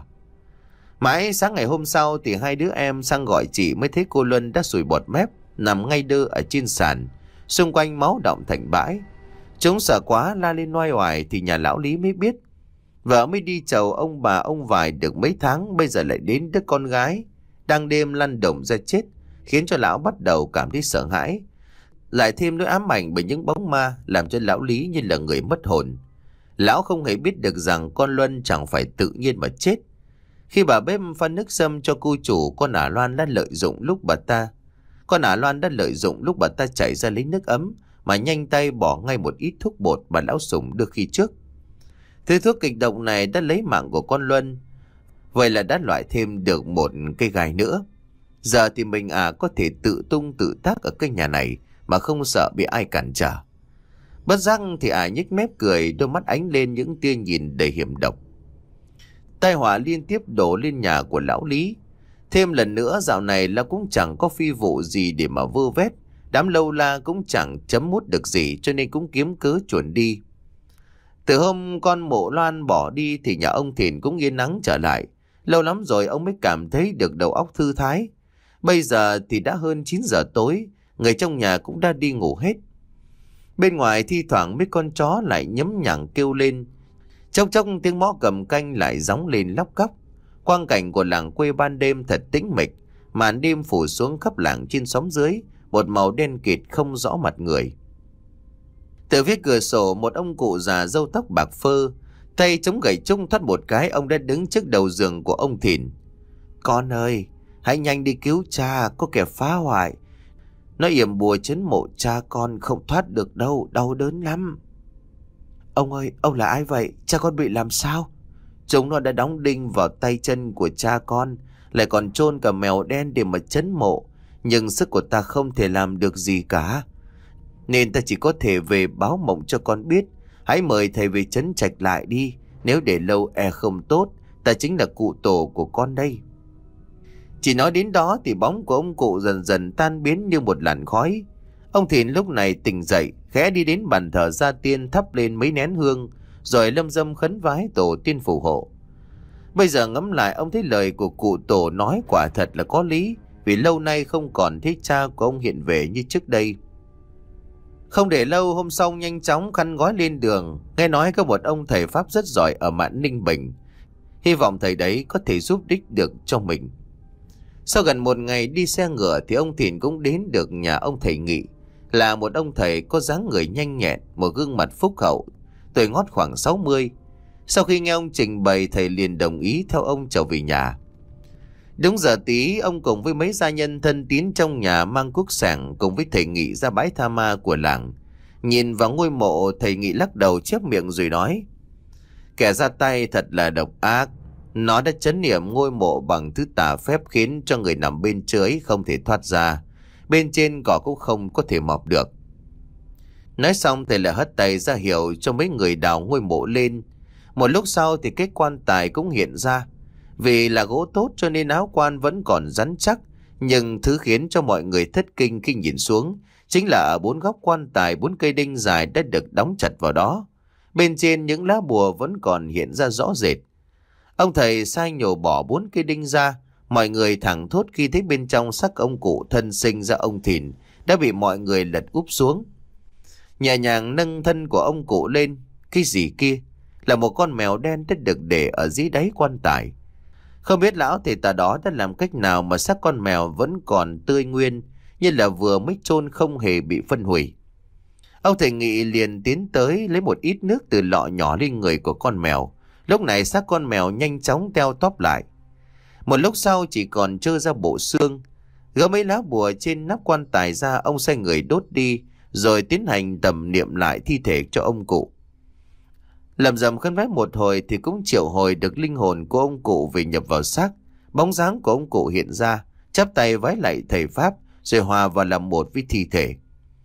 Mãi sáng ngày hôm sau thì hai đứa em sang gọi chị mới thấy cô Luân đã sùi bọt mép, nằm ngay đơ ở trên sàn, xung quanh máu đọng thành bãi. Chúng sợ quá la lên oai oải thì nhà lão Lý mới biết. Vợ mới đi chầu ông bà ông vài được mấy tháng, bây giờ lại đến đứa con gái đang đêm lăn đồng ra chết, khiến cho lão bắt đầu cảm thấy sợ hãi. Lại thêm nỗi ám ảnh bởi những bóng ma làm cho lão Lý như là người mất hồn. Lão không hề biết được rằng con Luân chẳng phải tự nhiên mà chết. Khi bà bếp pha nước sâm cho cô chủ, con ả Loan đã lợi dụng lúc bà ta Con ả Loan đã lợi dụng lúc bà ta chạy ra lấy nước ấm mà nhanh tay bỏ ngay một ít thuốc bột mà lão Sùng đưa khi trước. Thứ thuốc kịch độc này đã lấy mạng của con Luân. Vậy là đã loại thêm được một cây gai nữa. Giờ thì mình à có thể tự tung tự tác ở cái nhà này mà không sợ bị ai cản trở. Bất giác thì à nhếch mép cười, đôi mắt ánh lên những tia nhìn đầy hiểm độc. Tai họa liên tiếp đổ lên nhà của lão Lý. Thêm lần nữa dạo này là cũng chẳng có phi vụ gì để mà vơ vét. Đám lâu la cũng chẳng chấm mút được gì, cho nên cũng kiếm cớ chuồn đi. Từ hôm con Mộ Loan bỏ đi thì nhà ông Thìn cũng yên nắng trở lại. Lâu lắm rồi ông mới cảm thấy được đầu óc thư thái. Bây giờ thì đã hơn chín giờ tối, người trong nhà cũng đã đi ngủ hết. Bên ngoài thi thoảng mấy con chó lại nhấm nhẳng kêu lên. Chốc chốc tiếng mõ cầm canh lại gióng lên lóc cóc. Quang cảnh của làng quê ban đêm thật tĩnh mịch. Màn đêm phủ xuống khắp làng trên xóm dưới, một màu đen kịt không rõ mặt người. Từ phía cửa sổ, một ông cụ già râu tóc bạc phơ, tay chống gậy trúc thoát một cái, ông đã đứng trước đầu giường của ông Thìn. Con ơi, hãy nhanh đi cứu cha, có kẻ phá hoại. Nó yểm bùa trấn mộ cha con, không thoát được đâu, đau đớn lắm. Ông ơi, ông là ai vậy? Cha con bị làm sao? Chúng nó đã đóng đinh vào tay chân của cha con, lại còn chôn cả mèo đen để mà trấn mộ. Nhưng sức của ta không thể làm được gì cả, nên ta chỉ có thể về báo mộng cho con biết. Hãy mời thầy về trấn trạch lại đi, nếu để lâu e không tốt. Ta chính là cụ tổ của con đây. Chỉ nói đến đó thì bóng của ông cụ dần dần tan biến như một làn khói. Ông Thìn lúc này tỉnh dậy, khẽ đi đến bàn thờ gia tiên, thắp lên mấy nén hương, rồi lâm dâm khấn vái tổ tiên phù hộ. Bây giờ ngẫm lại, ông thấy lời của cụ tổ nói quả thật là có lý, vì lâu nay không còn thấy cha của ông hiện về như trước đây. Không để lâu, hôm sau nhanh chóng khăn gói lên đường. Nghe nói có một ông thầy pháp rất giỏi ở mạn Ninh Bình, hy vọng thầy đấy có thể giúp đích được cho mình. Sau gần một ngày đi xe ngựa thì ông Thìn cũng đến được nhà ông thầy Nghị, là một ông thầy có dáng người nhanh nhẹn, một gương mặt phúc hậu, tuổi ngót khoảng sáu mươi. Sau khi nghe ông trình bày, thầy liền đồng ý theo ông trở về nhà. Đúng giờ tí, ông cùng với mấy gia nhân thân tín trong nhà mang cuốc sẻng cùng với thầy Nghị ra bãi tha ma của làng. Nhìn vào ngôi mộ, thầy Nghị lắc đầu chép miệng rồi nói: Kẻ ra tay thật là độc ác. Nó đã trấn niệm ngôi mộ bằng thứ tà phép, khiến cho người nằm bên dưới không thể thoát ra, bên trên cỏ cũng không có thể mọc được. Nói xong thầy lại hất tay ra hiệu cho mấy người đào ngôi mộ lên. Một lúc sau thì cái quan tài cũng hiện ra. Vì là gỗ tốt cho nên áo quan vẫn còn rắn chắc, nhưng thứ khiến cho mọi người thất kinh khi nhìn xuống chính là ở bốn góc quan tài, bốn cây đinh dài đã được đóng chặt vào đó. Bên trên những lá bùa vẫn còn hiện ra rõ rệt. Ông thầy sai nhổ bỏ bốn cây đinh ra. Mọi người thẳng thốt khi thấy bên trong xác ông cụ thân sinh ra ông Thìn đã bị mọi người lật úp xuống. Nhẹ nhàng nâng thân của ông cụ lên. Cái gì kia? Là một con mèo đen đã được để ở dưới đáy quan tài. Không biết lão thầy tà đó đã làm cách nào mà xác con mèo vẫn còn tươi nguyên, như là vừa mới chôn, không hề bị phân hủy. Ông thầy Nghị liền tiến tới lấy một ít nước từ lọ nhỏ lên người của con mèo. Lúc này xác con mèo nhanh chóng teo tóp lại. Một lúc sau chỉ còn trơ ra bộ xương. Gỡ mấy lá bùa trên nắp quan tài ra, ông sai người đốt đi, rồi tiến hành tầm niệm lại thi thể cho ông cụ. Lầm rầm khấn vái một hồi thì cũng triệu hồi được linh hồn của ông cụ về nhập vào xác. Bóng dáng của ông cụ hiện ra, chắp tay vái lạy thầy pháp, rồi hòa vào làm một với thi thể.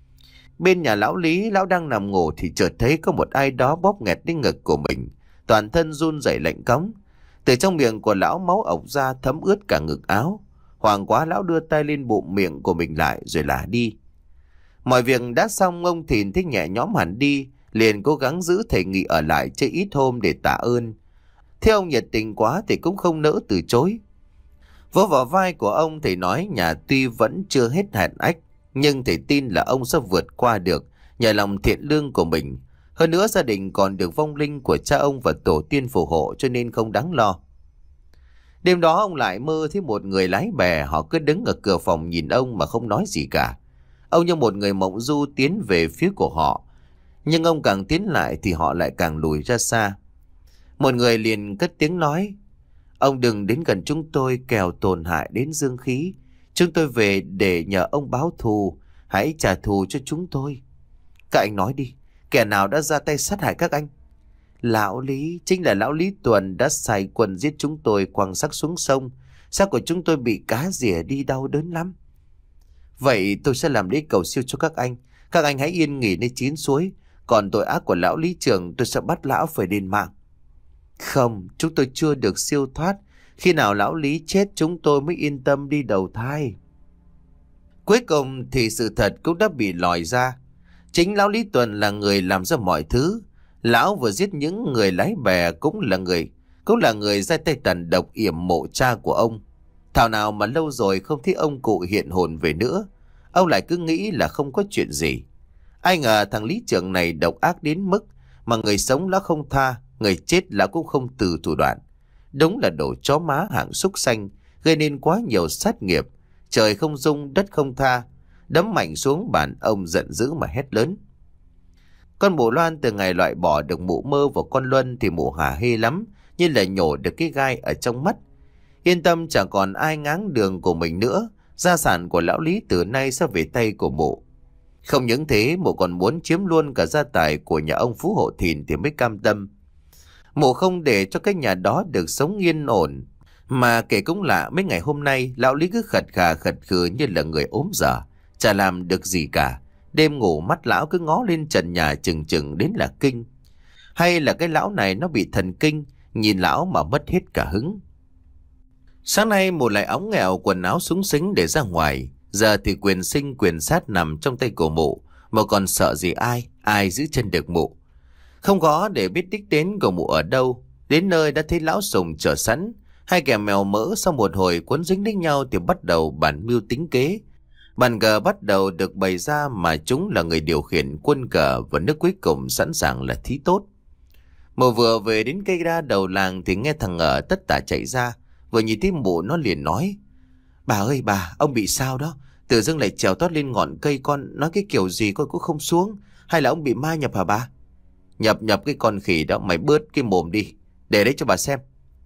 Bên nhà lão Lý, lão đang nằm ngủ thì chợt thấy có một ai đó bóp nghẹt đến ngực của mình, toàn thân run rẩy lạnh cóng. Từ trong miệng của lão máu ộc ra thấm ướt cả ngực áo. Hoảng quá, lão đưa tay lên bụng miệng của mình lại rồi lả đi. Mọi việc đã xong, ông Thìn thích nhẹ nhõm hẳn đi, liền cố gắng giữ thầy Nghị ở lại chơi ít hôm để tạ ơn. Thế ông nhiệt tình quá thì cũng không nỡ từ chối. Vỗ vào vai của ông, thầy nói nhà tuy vẫn chưa hết hạn ách, nhưng thầy tin là ông sẽ vượt qua được nhờ lòng thiện lương của mình. Hơn nữa gia đình còn được vong linh của cha ông và tổ tiên phù hộ, cho nên không đáng lo. Đêm đó ông lại mơ thấy một người lái bè, họ cứ đứng ở cửa phòng nhìn ông mà không nói gì cả. Ông như một người mộng du tiến về phía của họ, nhưng ông càng tiến lại thì họ lại càng lùi ra xa. Một người liền cất tiếng nói: Ông đừng đến gần chúng tôi, kẻo tổn hại đến dương khí. Chúng tôi về để nhờ ông báo thù, hãy trả thù cho chúng tôi. Các anh nói đi, kẻ nào đã ra tay sát hại các anh? Lão Lý, chính là lão Lý Tuần đã sai quân giết chúng tôi, quăng xác xuống sông. Xác của chúng tôi bị cá rỉa đi, đau đớn lắm. Vậy tôi sẽ làm lễ cầu siêu cho các anh. Các anh hãy yên nghỉ nơi chín suối. Còn tội ác của lão Lý trưởng tôi sẽ bắt lão phải đền mạng. Không, chúng tôi chưa được siêu thoát. Khi nào lão Lý chết chúng tôi mới yên tâm đi đầu thai. Cuối cùng thì sự thật cũng đã bị lòi ra. Chính lão Lý Tuần là người làm ra mọi thứ. Lão vừa giết những người lái bè, cũng là người cũng là người ra tay tàn độc yểm mộ cha của ông. Thảo nào mà lâu rồi không thấy ông cụ hiện hồn về nữa. Ông lại cứ nghĩ là không có chuyện gì. Ai ngờ thằng Lý trưởng này độc ác đến mức mà người sống lão không tha, người chết lão cũng không từ thủ đoạn. Đúng là đồ chó má hạng súc sanh, gây nên quá nhiều sát nghiệp. Trời không dung, đất không tha. Đấm mạnh xuống bàn, ông giận dữ mà hét lớn. Con mụ Loan từ ngày loại bỏ được mụ Mơ vào con Luân thì mụ hả hê lắm, như là nhổ được cái gai ở trong mắt. Yên tâm, chẳng còn ai ngáng đường của mình nữa. Gia sản của lão Lý từ nay sẽ về tay của mụ. Không những thế, mụ còn muốn chiếm luôn cả gia tài của nhà ông Phú Hộ Thìn thì mới cam tâm. Mụ không để cho cái nhà đó được sống yên ổn. Mà kể cũng lạ, mấy ngày hôm nay lão Lý cứ khật khà khật khừ như là người ốm dở, chả làm được gì cả. Đêm ngủ mắt lão cứ ngó lên trần nhà chừng chừng đến là kinh. Hay là cái lão này nó bị thần kinh, nhìn lão mà mất hết cả hứng. Sáng nay mụ lại óng nghèo quần áo súng xính để ra ngoài. Giờ thì quyền sinh quyền sát nằm trong tay của mụ. Mà còn sợ gì ai, ai giữ chân được mụ. Không có để biết đích đến của mụ ở đâu. Đến nơi đã thấy lão Sùng chờ sẵn. Hai kẻ mèo mỡ sau một hồi cuốn dính đến nhau thì bắt đầu bàn mưu tính kế. Bàn cờ bắt đầu được bày ra mà chúng là người điều khiển quân cờ, và nước cuối cùng sẵn sàng là thí tốt. Mụ vừa về đến cây đa đầu làng thì nghe thằng ở tất tả chạy ra. Vừa nhìn thấy mụ nó liền nói: Bà ơi bà, ông bị sao đó? Tự dưng lại trèo tót lên ngọn cây, con nói cái kiểu gì con cũng không xuống. Hay là ông bị ma nhập hả bà? Nhập nhập cái con khỉ đó, mày bớt cái mồm đi, để đấy cho bà xem.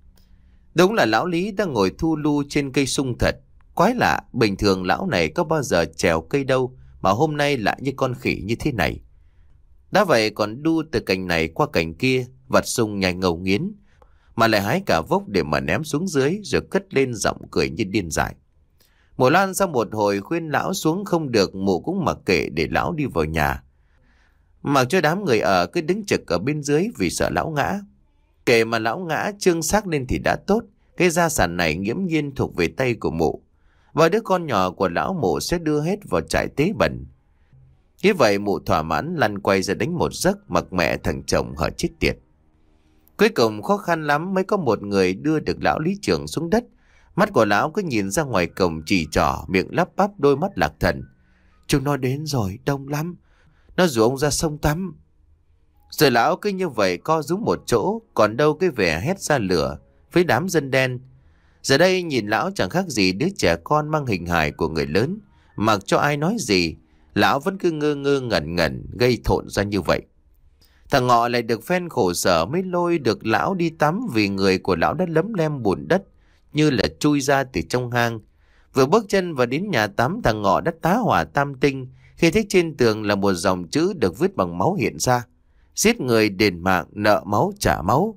Đúng là lão Lý đang ngồi thu lu trên cây sung thật. Quái lạ, bình thường lão này có bao giờ trèo cây đâu, mà hôm nay lại như con khỉ như thế này. Đã vậy còn đu từ cành này qua cành kia, vặt sung nhai ngầu nghiến, mà lại hái cả vốc để mà ném xuống dưới, rồi cất lên giọng cười như điên dại. Mụ Loan sau một hồi khuyên lão xuống không được, mụ cũng mặc kệ để lão đi vào nhà, mặc cho đám người ở cứ đứng trực ở bên dưới vì sợ lão ngã. Kể mà lão ngã trương xác lên thì đã tốt, cái gia sản này nghiễm nhiên thuộc về tay của mụ, và đứa con nhỏ của lão mụ sẽ đưa hết vào trại tế bẩn. Như vậy mụ thỏa mãn lăn quay ra đánh một giấc, mặc mẹ thằng chồng hở chết tiệt. Cuối cùng khó khăn lắm mới có một người đưa được lão Lý trưởng xuống đất. Mắt của lão cứ nhìn ra ngoài cổng chỉ trỏ, miệng lắp bắp, đôi mắt lạc thần. Chúng nó đến rồi, đông lắm. Nó rủ ông ra sông tắm. Rồi lão cứ như vậy co rúm một chỗ, còn đâu cái vẻ hét ra lửa với đám dân đen. Giờ đây nhìn lão chẳng khác gì đứa trẻ con mang hình hài của người lớn. Mặc cho ai nói gì, lão vẫn cứ ngơ ngơ ngẩn ngẩn gây thộn ra như vậy. Thằng Ngọ lại được phen khổ sở mới lôi được lão đi tắm, vì người của lão đã lấm lem bùn đất như là chui ra từ trong hang. Vừa bước chân vào đến nhà tắm, thằng Ngọ đã tá hỏa tam tinh khi thấy trên tường là một dòng chữ được viết bằng máu hiện ra: giết người đền mạng, nợ máu trả máu.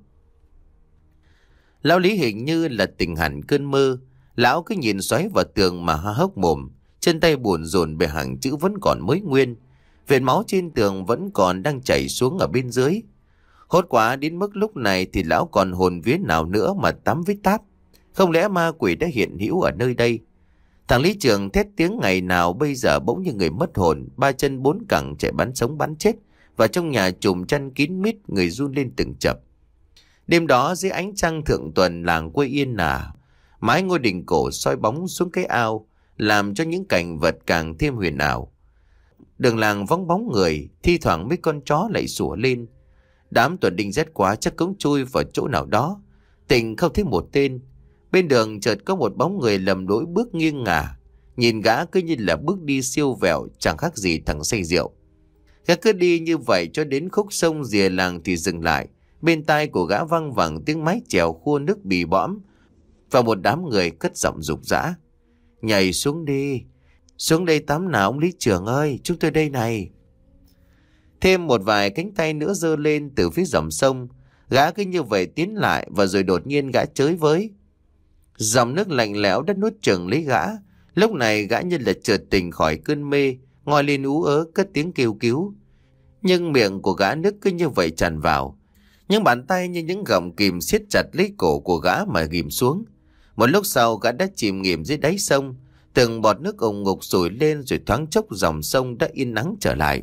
Lão Lý hình như là tỉnh hẳn cơn mơ. Lão cứ nhìn xoáy vào tường mà há hốc mồm, chân tay buồn rộn bởi hàng chữ vẫn còn mới nguyên. Vệt máu trên tường vẫn còn đang chảy xuống ở bên dưới. Hốt quá đến mức lúc này thì lão còn hồn vía nào nữa mà tắm với táp. Không lẽ ma quỷ đã hiện hữu ở nơi đây? Thằng Lý trưởng thét tiếng ngày nào bây giờ bỗng như người mất hồn, ba chân bốn cẳng chạy bắn sống bắn chết, và trong nhà trùm chăn kín mít, người run lên từng chập. Đêm đó dưới ánh trăng thượng tuần, làng quê yên ả, mái ngôi đình cổ soi bóng xuống cái ao, làm cho những cảnh vật càng thêm huyền ảo. Đường làng vắng bóng người, thi thoảng mấy con chó lại sủa lên. Đám tuần đinh rét quá chắc cũng chui vào chỗ nào đó, tỉnh không thấy một tên. Bên đường chợt có một bóng người lầm lỗi bước nghiêng ngả, nhìn gã cứ như là bước đi siêu vẹo, chẳng khác gì thằng say rượu. Gã cứ đi như vậy cho đến khúc sông rìa làng thì dừng lại. Bên tai của gã văng vẳng tiếng mái chèo khua nước bì bõm, và một đám người cất giọng rục rã: Nhảy xuống đi, xuống đây tắm nào ông Lý trưởng ơi, chúng tôi đây này. Thêm một vài cánh tay nữa giơ lên từ phía dòng sông. Gã cứ như vậy tiến lại và rồi đột nhiên gã chới với. Dòng nước lạnh lẽo đã nuốt chửng lấy gã. Lúc này gã như là chợt tỉnh khỏi cơn mê, ngoi lên ú ớ cất tiếng kêu cứu. Nhưng miệng của gã nước cứ như vậy tràn vào. Những bàn tay như những gọng kìm siết chặt lấy cổ của gã mà ghim xuống. Một lúc sau gã đã chìm nghỉm dưới đáy sông. Từng bọt nước ồng ngục sủi lên rồi thoáng chốc dòng sông đã yên ắng trở lại.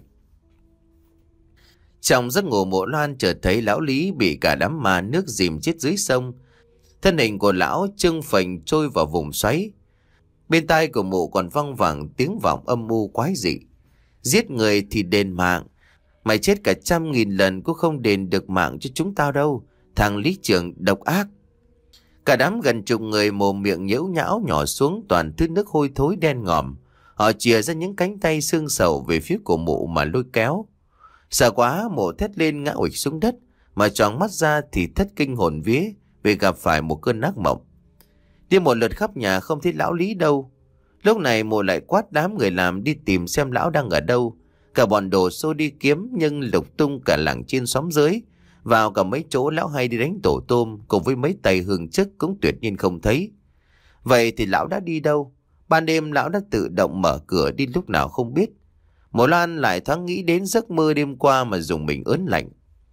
Trong giấc ngủ, Mộ Loan chợt thấy lão Lý bị cả đám ma nước dìm chết dưới sông. Thân hình của lão trưng phình trôi vào vùng xoáy. Bên tai của mụ còn văng vẳng tiếng vọng âm mưu quái dị. Giết người thì đền mạng. Mày chết cả trăm nghìn lần cũng không đền được mạng cho chúng tao đâu. Thằng Lý Trường độc ác. Cả đám gần chục người mồm miệng nhễu nhão nhỏ xuống toàn thứ nước hôi thối đen ngòm. Họ chìa ra những cánh tay xương sầu về phía của mụ mà lôi kéo. Sợ quá, mụ thét lên ngã ụịch xuống đất, mà tròn mắt ra thì thất kinh hồn vía vì gặp phải một cơn ác mộng. Đi một lượt khắp nhà không thấy lão Lý đâu. Lúc này mụ lại quát đám người làm đi tìm xem lão đang ở đâu. Cả bọn đổ xô đi kiếm nhưng lục tung cả làng trên xóm dưới, vào cả mấy chỗ lão hay đi đánh tổ tôm cùng với mấy tay hương chức cũng tuyệt nhiên không thấy. Vậy thì lão đã đi đâu? Ban đêm lão đã tự động mở cửa đi lúc nào không biết. Mộ Loan lại thoáng nghĩ đến giấc mơ đêm qua mà dùng mình ớn lạnh.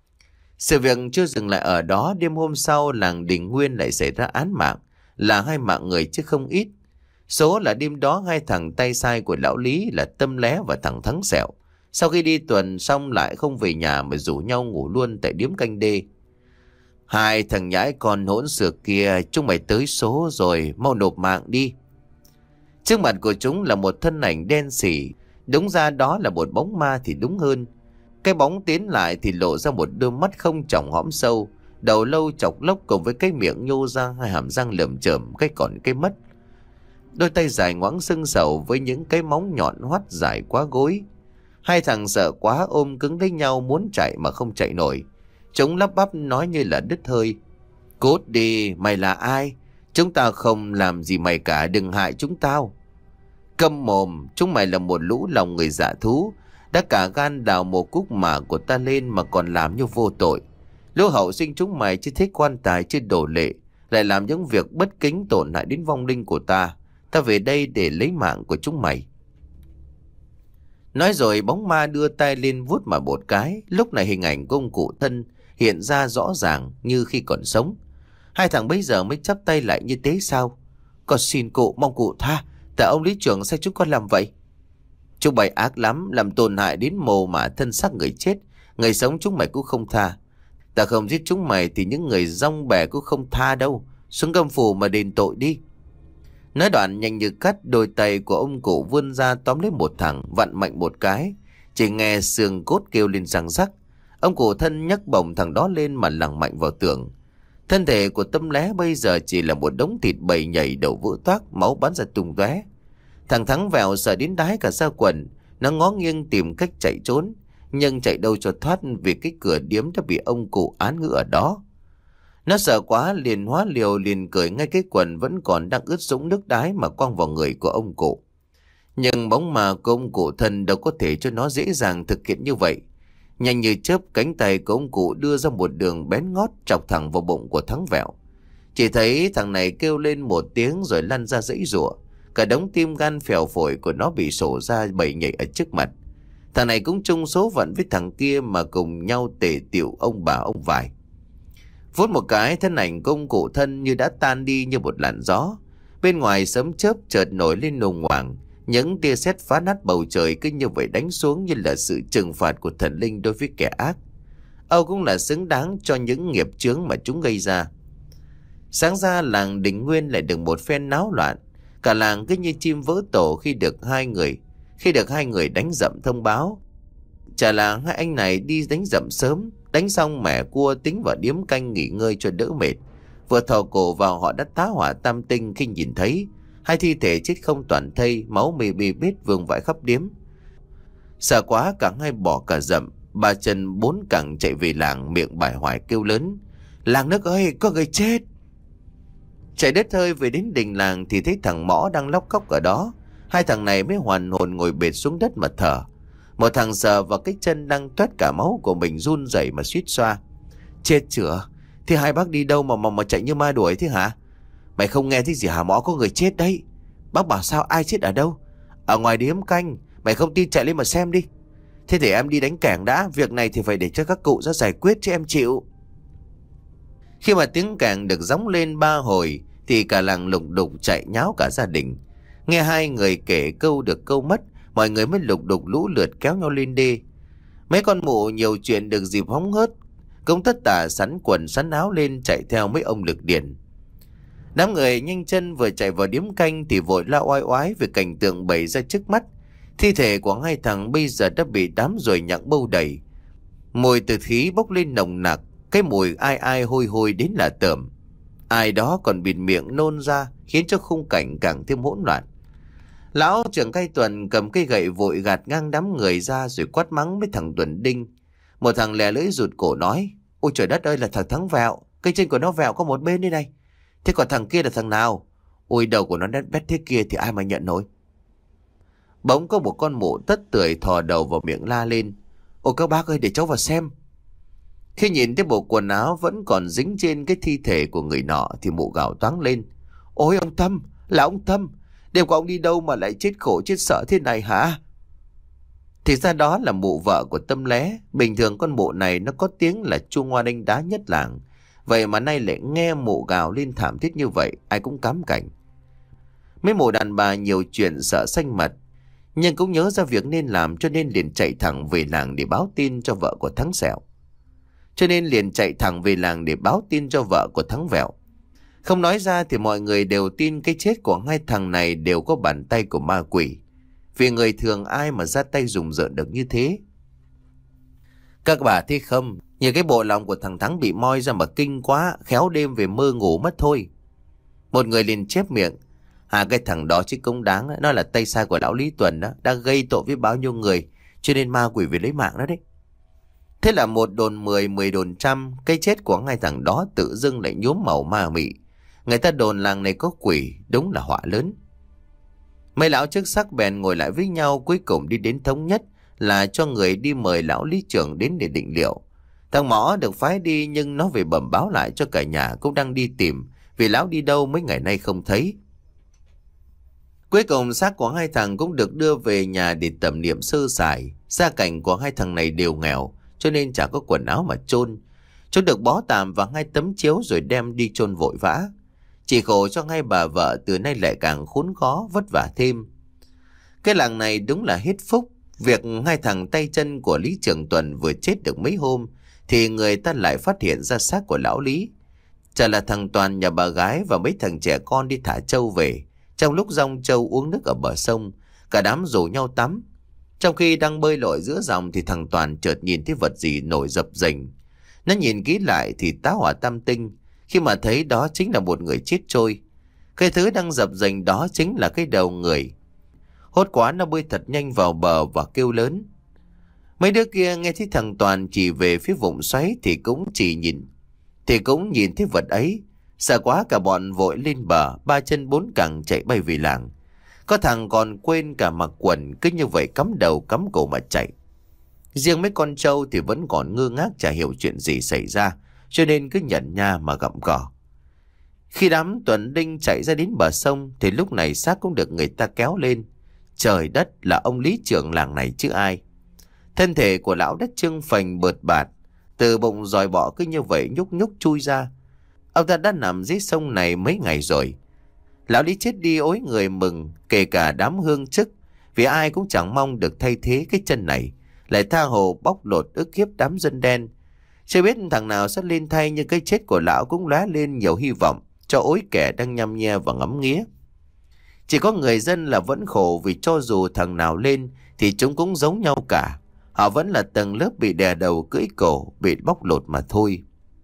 Sự việc chưa dừng lại ở đó, đêm hôm sau làng Đình Nguyên lại xảy ra án mạng, là hai mạng người chứ không ít. Số là đêm đó hai thằng tay sai của lão Lý là Tâm Lé và thằng Thắng Sẹo, sau khi đi tuần xong lại không về nhà mà rủ nhau ngủ luôn tại điếm canh đê. Hai thằng nhãi con hỗn xược kia, chúng mày tới số rồi, mau nộp mạng đi. Trước mặt của chúng là một thân ảnh đen xỉ, đúng ra đó là một bóng ma thì đúng hơn. Cái bóng tiến lại thì lộ ra một đôi mắt không tròng hõm sâu, đầu lâu chọc lốc cùng với cái miệng nhô ra hai hàm răng lởm chởm cái còn cái mất. Đôi tay dài ngoãng sưng sầu với những cái móng nhọn hoắt dài quá gối. Hai thằng sợ quá ôm cứng lấy nhau muốn chạy mà không chạy nổi. Chúng lắp bắp nói như là đứt hơi. Cút đi, mày là ai? Chúng tao không làm gì mày cả, đừng hại chúng tao. Câm mồm, chúng mày là một lũ lòng người dạ thú, đã cả gan đào mồ cúc mả của ta lên mà còn làm như vô tội. Lũ hậu sinh chúng mày chứ thích quan tài chứ đổ lệ, lại làm những việc bất kính tổn hại đến vong linh của ta. Ta về đây để lấy mạng của chúng mày. Nói rồi bóng ma đưa tay lên vuốt mà một cái. Lúc này hình ảnh của ông cụ Thân hiện ra rõ ràng như khi còn sống. Hai thằng bấy giờ mới chắp tay lại như thế sao? Con xin cụ, mong cụ tha. Tại ông Lý Trưởng sao chúng con làm vậy? Chúng mày ác lắm, làm tổn hại đến mồ mả thân xác người chết. Người sống chúng mày cũng không tha. Ta không giết chúng mày thì những người rong bè cũng không tha đâu. Xuống Câm Phủ mà đền tội đi. Nói đoạn nhanh như cắt, đôi tay của ông cụ vươn ra tóm lấy một thằng, vặn mạnh một cái. Chỉ nghe xương cốt kêu lên răng rắc. Ông cụ Thân nhấc bổng thằng đó lên mà lằng mạnh vào tường. Thân thể của Tâm Lé bây giờ chỉ là một đống thịt bầy nhảy đầu vỡ toác, máu bắn ra tung tóe. Thằng Thắng Vẹo sợ đến đái cả da quần, nó ngó nghiêng tìm cách chạy trốn, nhưng chạy đâu cho thoát vì cái cửa điếm đã bị ông cụ án ngữ ở đó. Nó sợ quá liền hóa liều liền cởi ngay cái quần vẫn còn đang ướt sũng nước đái mà quăng vào người của ông cụ. Nhưng bóng ma của ông cụ Thân đâu có thể cho nó dễ dàng thực hiện như vậy. Nhanh như chớp, cánh tay của ông cụ đưa ra một đường bén ngót chọc thẳng vào bụng của Thắng Vẹo. Chỉ thấy thằng này kêu lên một tiếng rồi lăn ra giãy giụa. Cả đống tim gan phèo phổi của nó bị sổ ra bầy nhảy ở trước mặt. Thằng này cũng chung số phận với thằng kia mà cùng nhau tề tiệu ông bà ông vải. Phút một cái, thân ảnh của ông cụ Thân như đã tan đi như một làn gió. Bên ngoài sấm chớp chợt nổi lên nồng ngoảng. Những tia sét phá nát bầu trời cứ như vậy đánh xuống như là sự trừng phạt của thần linh đối với kẻ ác. Âu cũng là xứng đáng cho những nghiệp chướng mà chúng gây ra. Sáng ra làng Đình Nguyên lại được một phen náo loạn. Cả làng cứ như chim vỡ tổ khi được hai người Khi được hai người đánh dậm thông báo. Chả là hai anh này đi đánh dậm sớm, đánh xong mẻ cua tính vào điếm canh nghỉ ngơi cho đỡ mệt. Vừa thò cổ vào họ đã tá hỏa tam tinh khi nhìn thấy hai thi thể chết không toàn thây, máu mì bì bết vương vãi khắp điếm. Sợ quá cả hai bỏ cả dậm, ba chân bốn cẳng chạy về làng, miệng bài hoài kêu lớn: "Làng nước ơi, có người chết!" Chạy đứt hơi về đến đình làng thì thấy thằng Mõ đang lóc cóc ở đó. Hai thằng này mới hoàn hồn ngồi bệt xuống đất mà thở. Một thằng sờ vào cái chân đang toét cả máu của mình run rẩy mà suýt xoa. Chết chửa, thế hai bác đi đâu mà mà mà chạy như ma đuổi thế hả? Mày không nghe thấy gì hả Mõ, có người chết đấy. Bác bảo sao, ai chết ở đâu? Ở ngoài điếm canh, mày không tin chạy lên mà xem đi. Thế để em đi đánh cảng đã, việc này thì phải để cho các cụ ra giải quyết chứ em chịu. Khi mà tiếng cảng được gióng lên ba hồi thì cả làng lục đục chạy nháo cả gia đình. Nghe hai người kể câu được câu mất, mọi người mới lục đục lũ lượt kéo nhau lên đê. Mấy con mụ nhiều chuyện được dịp hóng hớt, cũng tất tả sắn quần sắn áo lên chạy theo mấy ông lực điển. Đám người nhanh chân vừa chạy vào điếm canh thì vội la oai oái về cảnh tượng bày ra trước mắt. Thi thể của hai thằng bây giờ đã bị đám ruồi nhặng bâu đầy. Mùi từ khí bốc lên nồng nặc, cái mùi ai ai hôi hôi đến lạ tởm. Ai đó còn bịt miệng nôn ra, khiến cho khung cảnh càng thêm hỗn loạn. Lão trưởng cai Tuần cầm cây gậy vội gạt ngang đám người ra rồi quát mắng với thằng Tuần Đinh. Một thằng lè lưỡi rụt cổ nói: Ôi trời đất ơi, là thằng Thắng Vẹo, cây chân của nó vẹo có một bên đây này. Thế còn thằng kia là thằng nào? Ôi đầu của nó đét bét thế kia thì ai mà nhận nổi. Bỗng có một con mụ tất tưởi thò đầu vào miệng la lên: Ôi các bác ơi, để cháu vào xem. Khi nhìn thấy bộ quần áo vẫn còn dính trên cái thi thể của người nọ thì mụ gào toáng lên: Ôi ông Tâm, là ông Tâm, đêm qua ông đi đâu mà lại chết khổ chết sợ thế này hả? Thì ra đó là mụ vợ của Tâm Lé. Bình thường con mụ này nó có tiếng là chu ngoa đánh đá nhất làng, vậy mà nay lại nghe mụ gào lên thảm thiết như vậy, ai cũng cám cảnh. Mấy mụ đàn bà nhiều chuyện sợ xanh mặt, nhưng cũng nhớ ra việc nên làm cho nên liền chạy thẳng về làng để báo tin cho vợ của Thắng Sẹo. Cho nên liền chạy thẳng về làng để báo tin cho vợ của Thắng Vẹo. Không nói ra thì mọi người đều tin cái chết của hai thằng này đều có bàn tay của ma quỷ. Vì người thường ai mà ra tay rùng rợn được như thế. Các bà thấy không, như cái bộ lòng của thằng Thắng bị moi ra mà kinh quá, khéo đêm về mơ ngủ mất thôi. Một người liền chép miệng: À cái thằng đó chứ cũng đáng, nó là tay sai của lão Lý Tuần đó, đã gây tội với bao nhiêu người, cho nên ma quỷ về lấy mạng đó đấy. Thế là một đồn mười, mười đồn trăm, cái chết của hai thằng đó tự dưng lại nhuốm màu ma mị. Người ta đồn làng này có quỷ, đúng là họa lớn. Mấy lão chức sắc bèn ngồi lại với nhau, cuối cùng đi đến thống nhất là cho người đi mời lão lý trưởng đến để định liệu. Thằng Mõ được phái đi nhưng nó về bẩm báo lại cho cả nhà cũng đang đi tìm, vì lão đi đâu mấy ngày nay không thấy. Cuối cùng xác của hai thằng cũng được đưa về nhà để tẩm niệm sơ sài. Gia cảnh của hai thằng này đều nghèo, cho nên chả có quần áo mà chôn. Chúng được bó tạm vào hai tấm chiếu rồi đem đi chôn vội vã. Chỉ khổ cho hai bà vợ từ nay lại càng khốn khó vất vả thêm. Cái làng này đúng là hết phúc. Việc hai thằng tay chân của Lý Trường Tuần vừa chết được mấy hôm thì người ta lại phát hiện ra xác của lão Lý. Chả là thằng Toàn nhà bà gái và mấy thằng trẻ con đi thả trâu về. Trong lúc dòng trâu uống nước ở bờ sông, cả đám rủ nhau tắm. Trong khi đang bơi lội giữa dòng thì thằng Toàn chợt nhìn thấy vật gì nổi dập dềnh. Nó nhìn kỹ lại thì tá hỏa tam tinh, khi mà thấy đó chính là một người chết trôi. Cái thứ đang dập dềnh đó chính là cái đầu người. Hốt quá nó bơi thật nhanh vào bờ và kêu lớn. Mấy đứa kia nghe thấy thằng Toàn chỉ về phía vùng xoáy thì cũng chỉ nhìn. Thì cũng nhìn thấy vật ấy. Sợ quá cả bọn vội lên bờ, ba chân bốn cẳng chạy bay về làng. Có thằng còn quên cả mặc quần, cứ như vậy cắm đầu cắm cổ mà chạy. Riêng mấy con trâu thì vẫn còn ngơ ngác chả hiểu chuyện gì xảy ra, cho nên cứ nhẫn nha mà gặm cỏ. Khi đám Tuần Đinh chạy ra đến bờ sông thì lúc này xác cũng được người ta kéo lên. Trời đất, là ông lý trưởng làng này chứ ai. Thân thể của lão đất trương phành bợt bạt, từ bụng dòi bọ cứ như vậy nhúc nhúc chui ra. Ông ta đã nằm dưới sông này mấy ngày rồi. Lão Lý chết đi ối người mừng, kể cả đám hương chức, vì ai cũng chẳng mong được thay thế cái chân này, lại tha hồ bóc lột ức hiếp đám dân đen. Chưa biết thằng nào sẽ lên thay, nhưng cái chết của lão cũng lóe lên nhiều hy vọng cho ối kẻ đang nhăm nhe và ngắm nghía. Chỉ có người dân là vẫn khổ, vì cho dù thằng nào lên thì chúng cũng giống nhau cả. Họ vẫn là tầng lớp bị đè đầu cưỡi cổ, bị bóc lột mà thôi.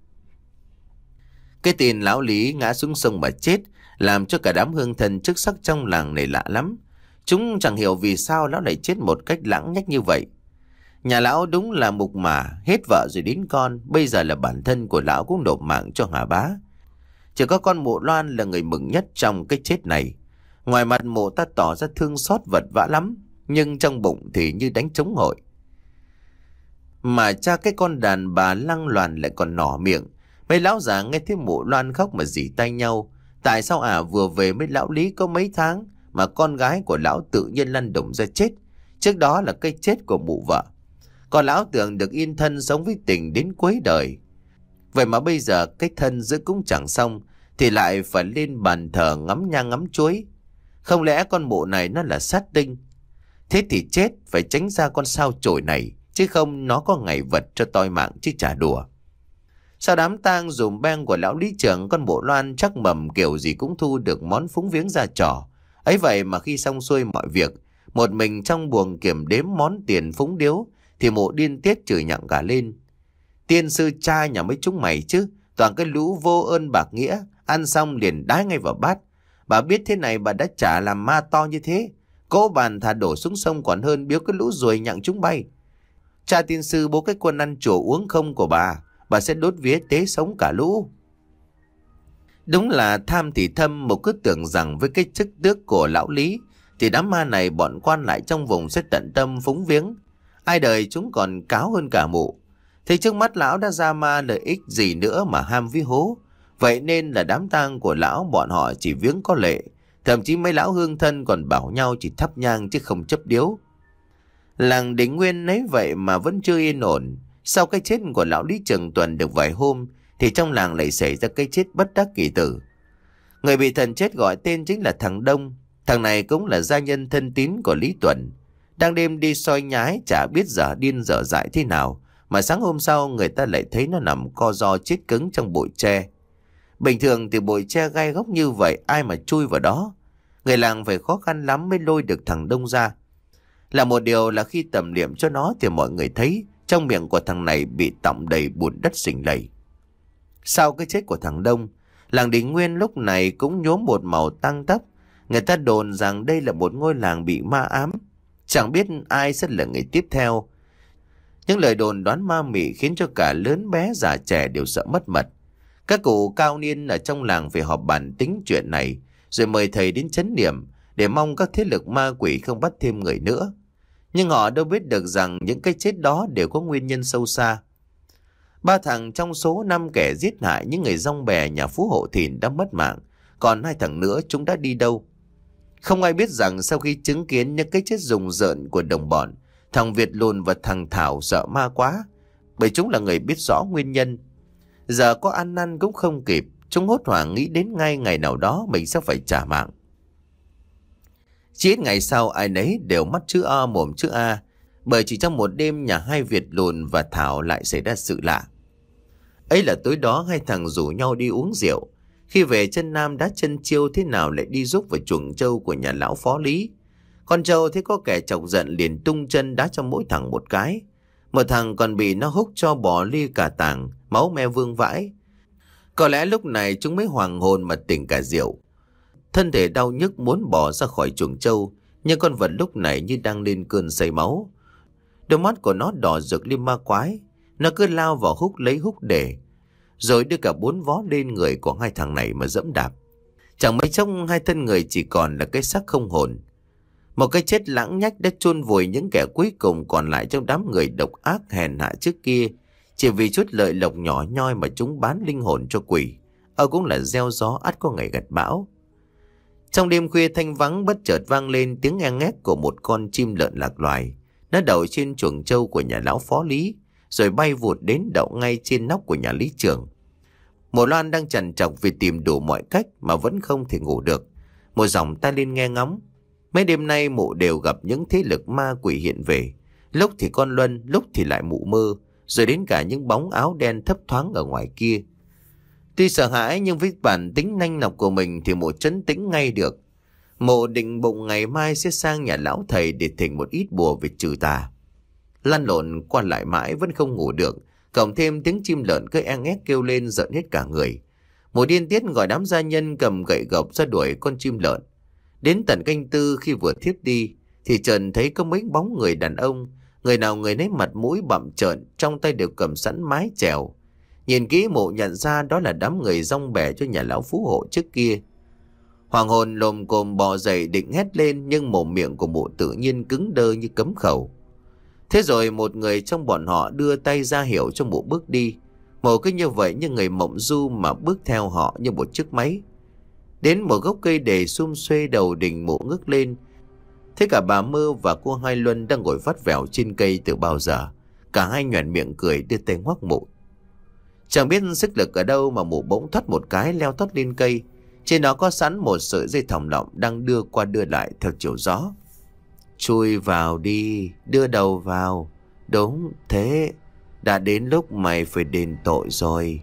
Cái tin lão Lý ngã xuống sông mà chết làm cho cả đám hương thần chức sắc trong làng này lạ lắm. Chúng chẳng hiểu vì sao lão lại chết một cách lãng nhách như vậy. Nhà lão đúng là mục mả, hết vợ rồi đến con, bây giờ là bản thân của lão cũng nộp mạng cho Hà Bá. Chỉ có con mụ Loan là người mừng nhất trong cái chết này. Ngoài mặt mụ ta tỏ ra thương xót vật vã lắm, nhưng trong bụng thì như đánh trống hội. Mà cha cái con đàn bà lăng loàn lại còn nỏ miệng. Mấy lão già nghe thấy mụ Loan khóc mà rỉ tay nhau. Tại sao ả vừa về với lão Lý có mấy tháng mà con gái của lão tự nhiên lăn đùng ra chết? Trước đó là cái chết của mụ vợ. Còn lão tưởng được yên thân sống với tình đến cuối đời. Vậy mà bây giờ cái thân giữ cũng chẳng xong thì lại phải lên bàn thờ ngắm nhang ngắm chuối. Không lẽ con mụ này nó là sát tinh? Thế thì chết phải tránh ra con sao chổi này, chứ không nó có ngày vật cho toi mạng chứ chả đùa. Sau đám tang dùm beng của lão lý trưởng, con mụ Loan chắc mầm kiểu gì cũng thu được món phúng viếng ra trò. Ấy vậy mà khi xong xuôi mọi việc, một mình trong buồng kiểm đếm món tiền phúng điếu, thì mụ điên tiết chửi nhặng cả lên. Tiên sư cha nhà mấy chúng mày chứ, toàn cái lũ vô ơn bạc nghĩa, ăn xong liền đái ngay vào bát. Bà biết thế này bà đã chả làm ma to như thế. Cỗ bàn thả đổ xuống sông còn hơn biếu cái lũ ruồi nhặng chúng bay. Cha tiên sư bố cái quân ăn chùa uống không của bà, bà sẽ đốt vía tế sống cả lũ. Đúng là tham thì thâm, một cứ tưởng rằng với cái chức tước của lão Lý thì đám ma này bọn quan lại trong vùng sẽ tận tâm phúng viếng. Ai đời chúng còn cáo hơn cả mụ. Thì trước mắt lão đã ra ma lợi ích gì nữa mà ham ví hố. Vậy nên là đám tang của lão bọn họ chỉ viếng có lệ. Thậm chí mấy lão hương thân còn bảo nhau chỉ thắp nhang chứ không chấp điếu. Làng Định Nguyên nấy vậy mà vẫn chưa yên ổn. Sau cái chết của lão Lý Trường Tuần được vài hôm thì trong làng lại xảy ra cái chết bất đắc kỳ tử. Người bị thần chết gọi tên chính là thằng Đông. Thằng này cũng là gia nhân thân tín của Lý Tuần. Đang đêm đi soi nhái chả biết dở điên dở dại thế nào, mà sáng hôm sau người ta lại thấy nó nằm co ro chết cứng trong bụi tre. Bình thường thì bụi tre gai góc như vậy ai mà chui vào đó. Người làng phải khó khăn lắm mới lôi được thằng Đông ra. Là một điều là khi tầm niệm cho nó thì mọi người thấy trong miệng của thằng này bị tọng đầy bùn đất sình lầy. Sau cái chết của thằng Đông, làng Định Nguyên lúc này cũng nhuốm một màu tang tóc. Người ta đồn rằng đây là một ngôi làng bị ma ám. Chẳng biết ai sẽ là người tiếp theo. Những lời đồn đoán ma mị khiến cho cả lớn bé già trẻ đều sợ mất mật. Các cụ cao niên ở trong làng phải họp bàn tính chuyện này, rồi mời thầy đến trấn niệm để mong các thế lực ma quỷ không bắt thêm người nữa. Nhưng họ đâu biết được rằng những cái chết đó đều có nguyên nhân sâu xa. Ba thằng trong số năm kẻ giết hại những người dong bè nhà Phú Hộ Thìn đã mất mạng, còn hai thằng nữa chúng đã đi đâu? Không ai biết rằng sau khi chứng kiến những cái chết rùng rợn của đồng bọn, thằng Việt Lùn và thằng Thảo sợ ma quá, bởi chúng là người biết rõ nguyên nhân. Giờ có ăn năn cũng không kịp, chúng hốt hoảng nghĩ đến ngay ngày nào đó mình sẽ phải trả mạng. Chỉ ít ngày sau ai nấy đều mắt chữ O mồm chữ A, bởi chỉ trong một đêm nhà hai Việt Lùn và Thảo lại xảy ra sự lạ. Ấy là tối đó hai thằng rủ nhau đi uống rượu. Khi về chân Nam đá chân chiêu thế nào lại đi giúp vào chuồng trâu của nhà lão phó Lý. Con trâu thấy có kẻ chọc giận liền tung chân đá cho mỗi thằng một cái. Một thằng còn bị nó húc cho bỏ ly cả tảng, máu me vương vãi. Có lẽ lúc này chúng mới hoàng hồn mà tỉnh cả rượu. Thân thể đau nhức muốn bỏ ra khỏi chuồng trâu, nhưng con vật lúc này như đang lên cơn say máu. Đôi mắt của nó đỏ rực lên ma quái. Nó cứ lao vào húc lấy húc để, rồi đưa cả bốn vó lên người của hai thằng này mà dẫm đạp. Chẳng mấy chốc hai thân người chỉ còn là cái xác không hồn. Một cái chết lãng nhách đã chôn vùi những kẻ cuối cùng còn lại trong đám người độc ác hèn hạ trước kia. Chỉ vì chút lợi lộc nhỏ nhoi mà chúng bán linh hồn cho quỷ. Ơ cũng là gieo gió ắt có ngày gặt bão. Trong đêm khuya thanh vắng bất chợt vang lên tiếng e ngét của một con chim lợn lạc loài. Nó đậu trên chuồng trâu của nhà lão phó Lý, rồi bay vụt đến đậu ngay trên nóc của nhà Lý Trường. Mộ Loan đang trằn trọc vì tìm đủ mọi cách mà vẫn không thể ngủ được. Một dòng ta lên nghe ngóng. Mấy đêm nay mụ đều gặp những thế lực ma quỷ hiện về. Lúc thì con Luân, lúc thì lại mụ Mơ, rồi đến cả những bóng áo đen thấp thoáng ở ngoài kia. Tuy sợ hãi nhưng với bản tính nanh nọc của mình thì mụ trấn tĩnh ngay được. Mụ định bụng ngày mai sẽ sang nhà lão thầy để thỉnh một ít bùa về trừ tà. Lăn lộn qua lại mãi vẫn không ngủ được, cộng thêm tiếng chim lợn cứ e ngét kêu lên giận hết cả người. Mụ điên tiết gọi đám gia nhân cầm gậy gộc ra đuổi con chim lợn. Đến tận canh tư khi vừa thiếp đi thì Trần thấy có mấy bóng người đàn ông, người nào người nấy mặt mũi bặm trợn, trong tay đều cầm sẵn mái chèo. Nhìn kỹ mụ nhận ra đó là đám người rong bè cho nhà lão phú hộ trước kia. Hoàng hồn lồm cồm bò dậy định hét lên, nhưng mồm miệng của mụ tự nhiên cứng đơ như cấm khẩu. Thế rồi một người trong bọn họ đưa tay ra hiệu cho mụ bước đi. Mụ cứ như vậy như người mộng du mà bước theo họ như một chiếc máy. Đến một gốc cây để sum xuê đầu đình, mụ ngước lên. Thế cả bà Mơ và cô Hai Luân đang ngồi vắt vẻo trên cây từ bao giờ. Cả hai nhoẻn miệng cười đưa tay ngoắc mụ. Chẳng biết sức lực ở đâu mà mụ bỗng thoát một cái leo tót lên cây. Trên đó có sẵn một sợi dây thòng lọng đang đưa qua đưa lại theo chiều gió. Chui vào đi, đưa đầu vào. Đúng thế, đã đến lúc mày phải đền tội rồi.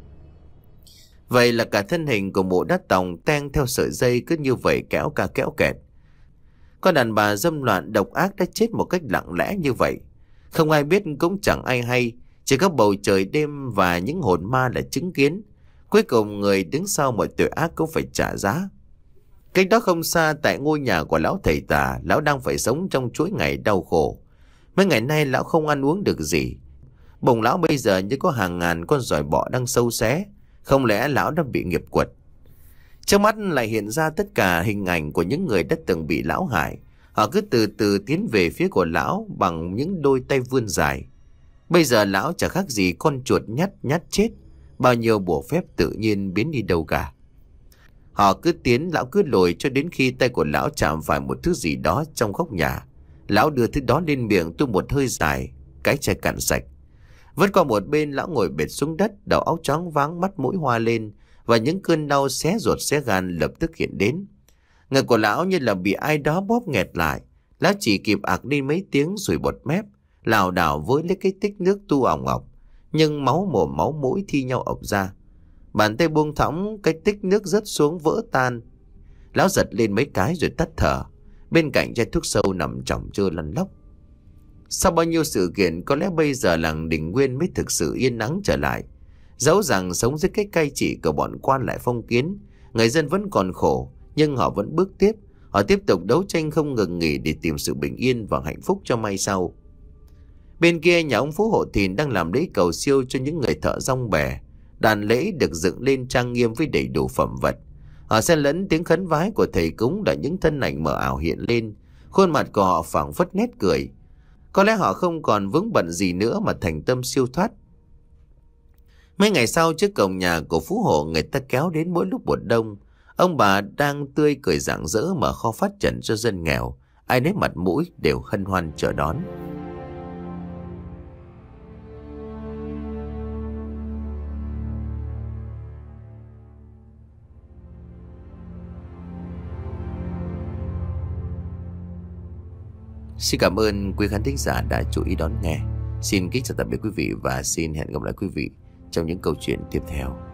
Vậy là cả thân hình của mụ đã tòng teng theo sợi dây, cứ như vậy kéo ca kéo kẹt. Con đàn bà dâm loạn độc ác đã chết một cách lặng lẽ như vậy. Không ai biết cũng chẳng ai hay. Chỉ có bầu trời đêm và những hồn ma là chứng kiến. Cuối cùng người đứng sau mọi tội ác cũng phải trả giá. Cách đó không xa, tại ngôi nhà của lão thầy tà, lão đang phải sống trong chuỗi ngày đau khổ. Mấy ngày nay lão không ăn uống được gì. Bụng lão bây giờ như có hàng ngàn con giòi bọ đang sâu xé. Không lẽ lão đã bị nghiệp quật? Trước mắt lại hiện ra tất cả hình ảnh của những người đã từng bị lão hại. Họ cứ từ từ tiến về phía của lão bằng những đôi tay vươn dài. Bây giờ lão chẳng khác gì con chuột nhắt nhát chết. Bao nhiêu bùa phép tự nhiên biến đi đâu cả. Họ cứ tiến, lão cứ lùi cho đến khi tay của lão chạm phải một thứ gì đó trong góc nhà. Lão đưa thứ đó lên miệng tu một hơi dài, cái chai cạn sạch. Vứt qua một bên, lão ngồi bệt xuống đất, đầu óc choáng váng, mắt mũi hoa lên, và những cơn đau xé ruột xé gan lập tức hiện đến. Ngực của lão như là bị ai đó bóp nghẹt lại. Lão chỉ kịp ạc đi mấy tiếng rồi bọt mép, lảo đảo với lấy cái tích nước tu ỏng ọc, nhưng máu mồm máu mũi thi nhau ọc ra. Bàn tay buông thõng, cái tích nước rớt xuống vỡ tan. Lão giật lên mấy cái rồi tắt thở. Bên cạnh chai thuốc sâu nằm chỏng chơ lăn lóc. Sau bao nhiêu sự kiện, có lẽ bây giờ làng Đình Nguyên mới thực sự yên ắng trở lại. Dẫu rằng sống dưới cái cai trị của bọn quan lại phong kiến, người dân vẫn còn khổ, nhưng họ vẫn bước tiếp. Họ tiếp tục đấu tranh không ngừng nghỉ để tìm sự bình yên và hạnh phúc cho mai sau. Bên kia, nhà ông Phú Hộ Thìn đang làm lễ cầu siêu cho những người thợ rong bè. Đàn lễ được dựng lên trang nghiêm với đầy đủ phẩm vật. Họ xen lẫn tiếng khấn vái của thầy cúng đã những thân ảnh mờ ảo hiện lên. Khuôn mặt của họ phảng phất nét cười. Có lẽ họ không còn vướng bận gì nữa mà thành tâm siêu thoát. Mấy ngày sau, trước cổng nhà của Phú Hộ, người ta kéo đến mỗi lúc mùa đông. Ông bà đang tươi cười rạng rỡ mở kho phát trần cho dân nghèo. Ai nấy mặt mũi đều hân hoan chờ đón. Xin cảm ơn quý khán thính giả đã chú ý đón nghe. Xin kính chào tạm biệt quý vị và xin hẹn gặp lại quý vị trong những câu chuyện tiếp theo.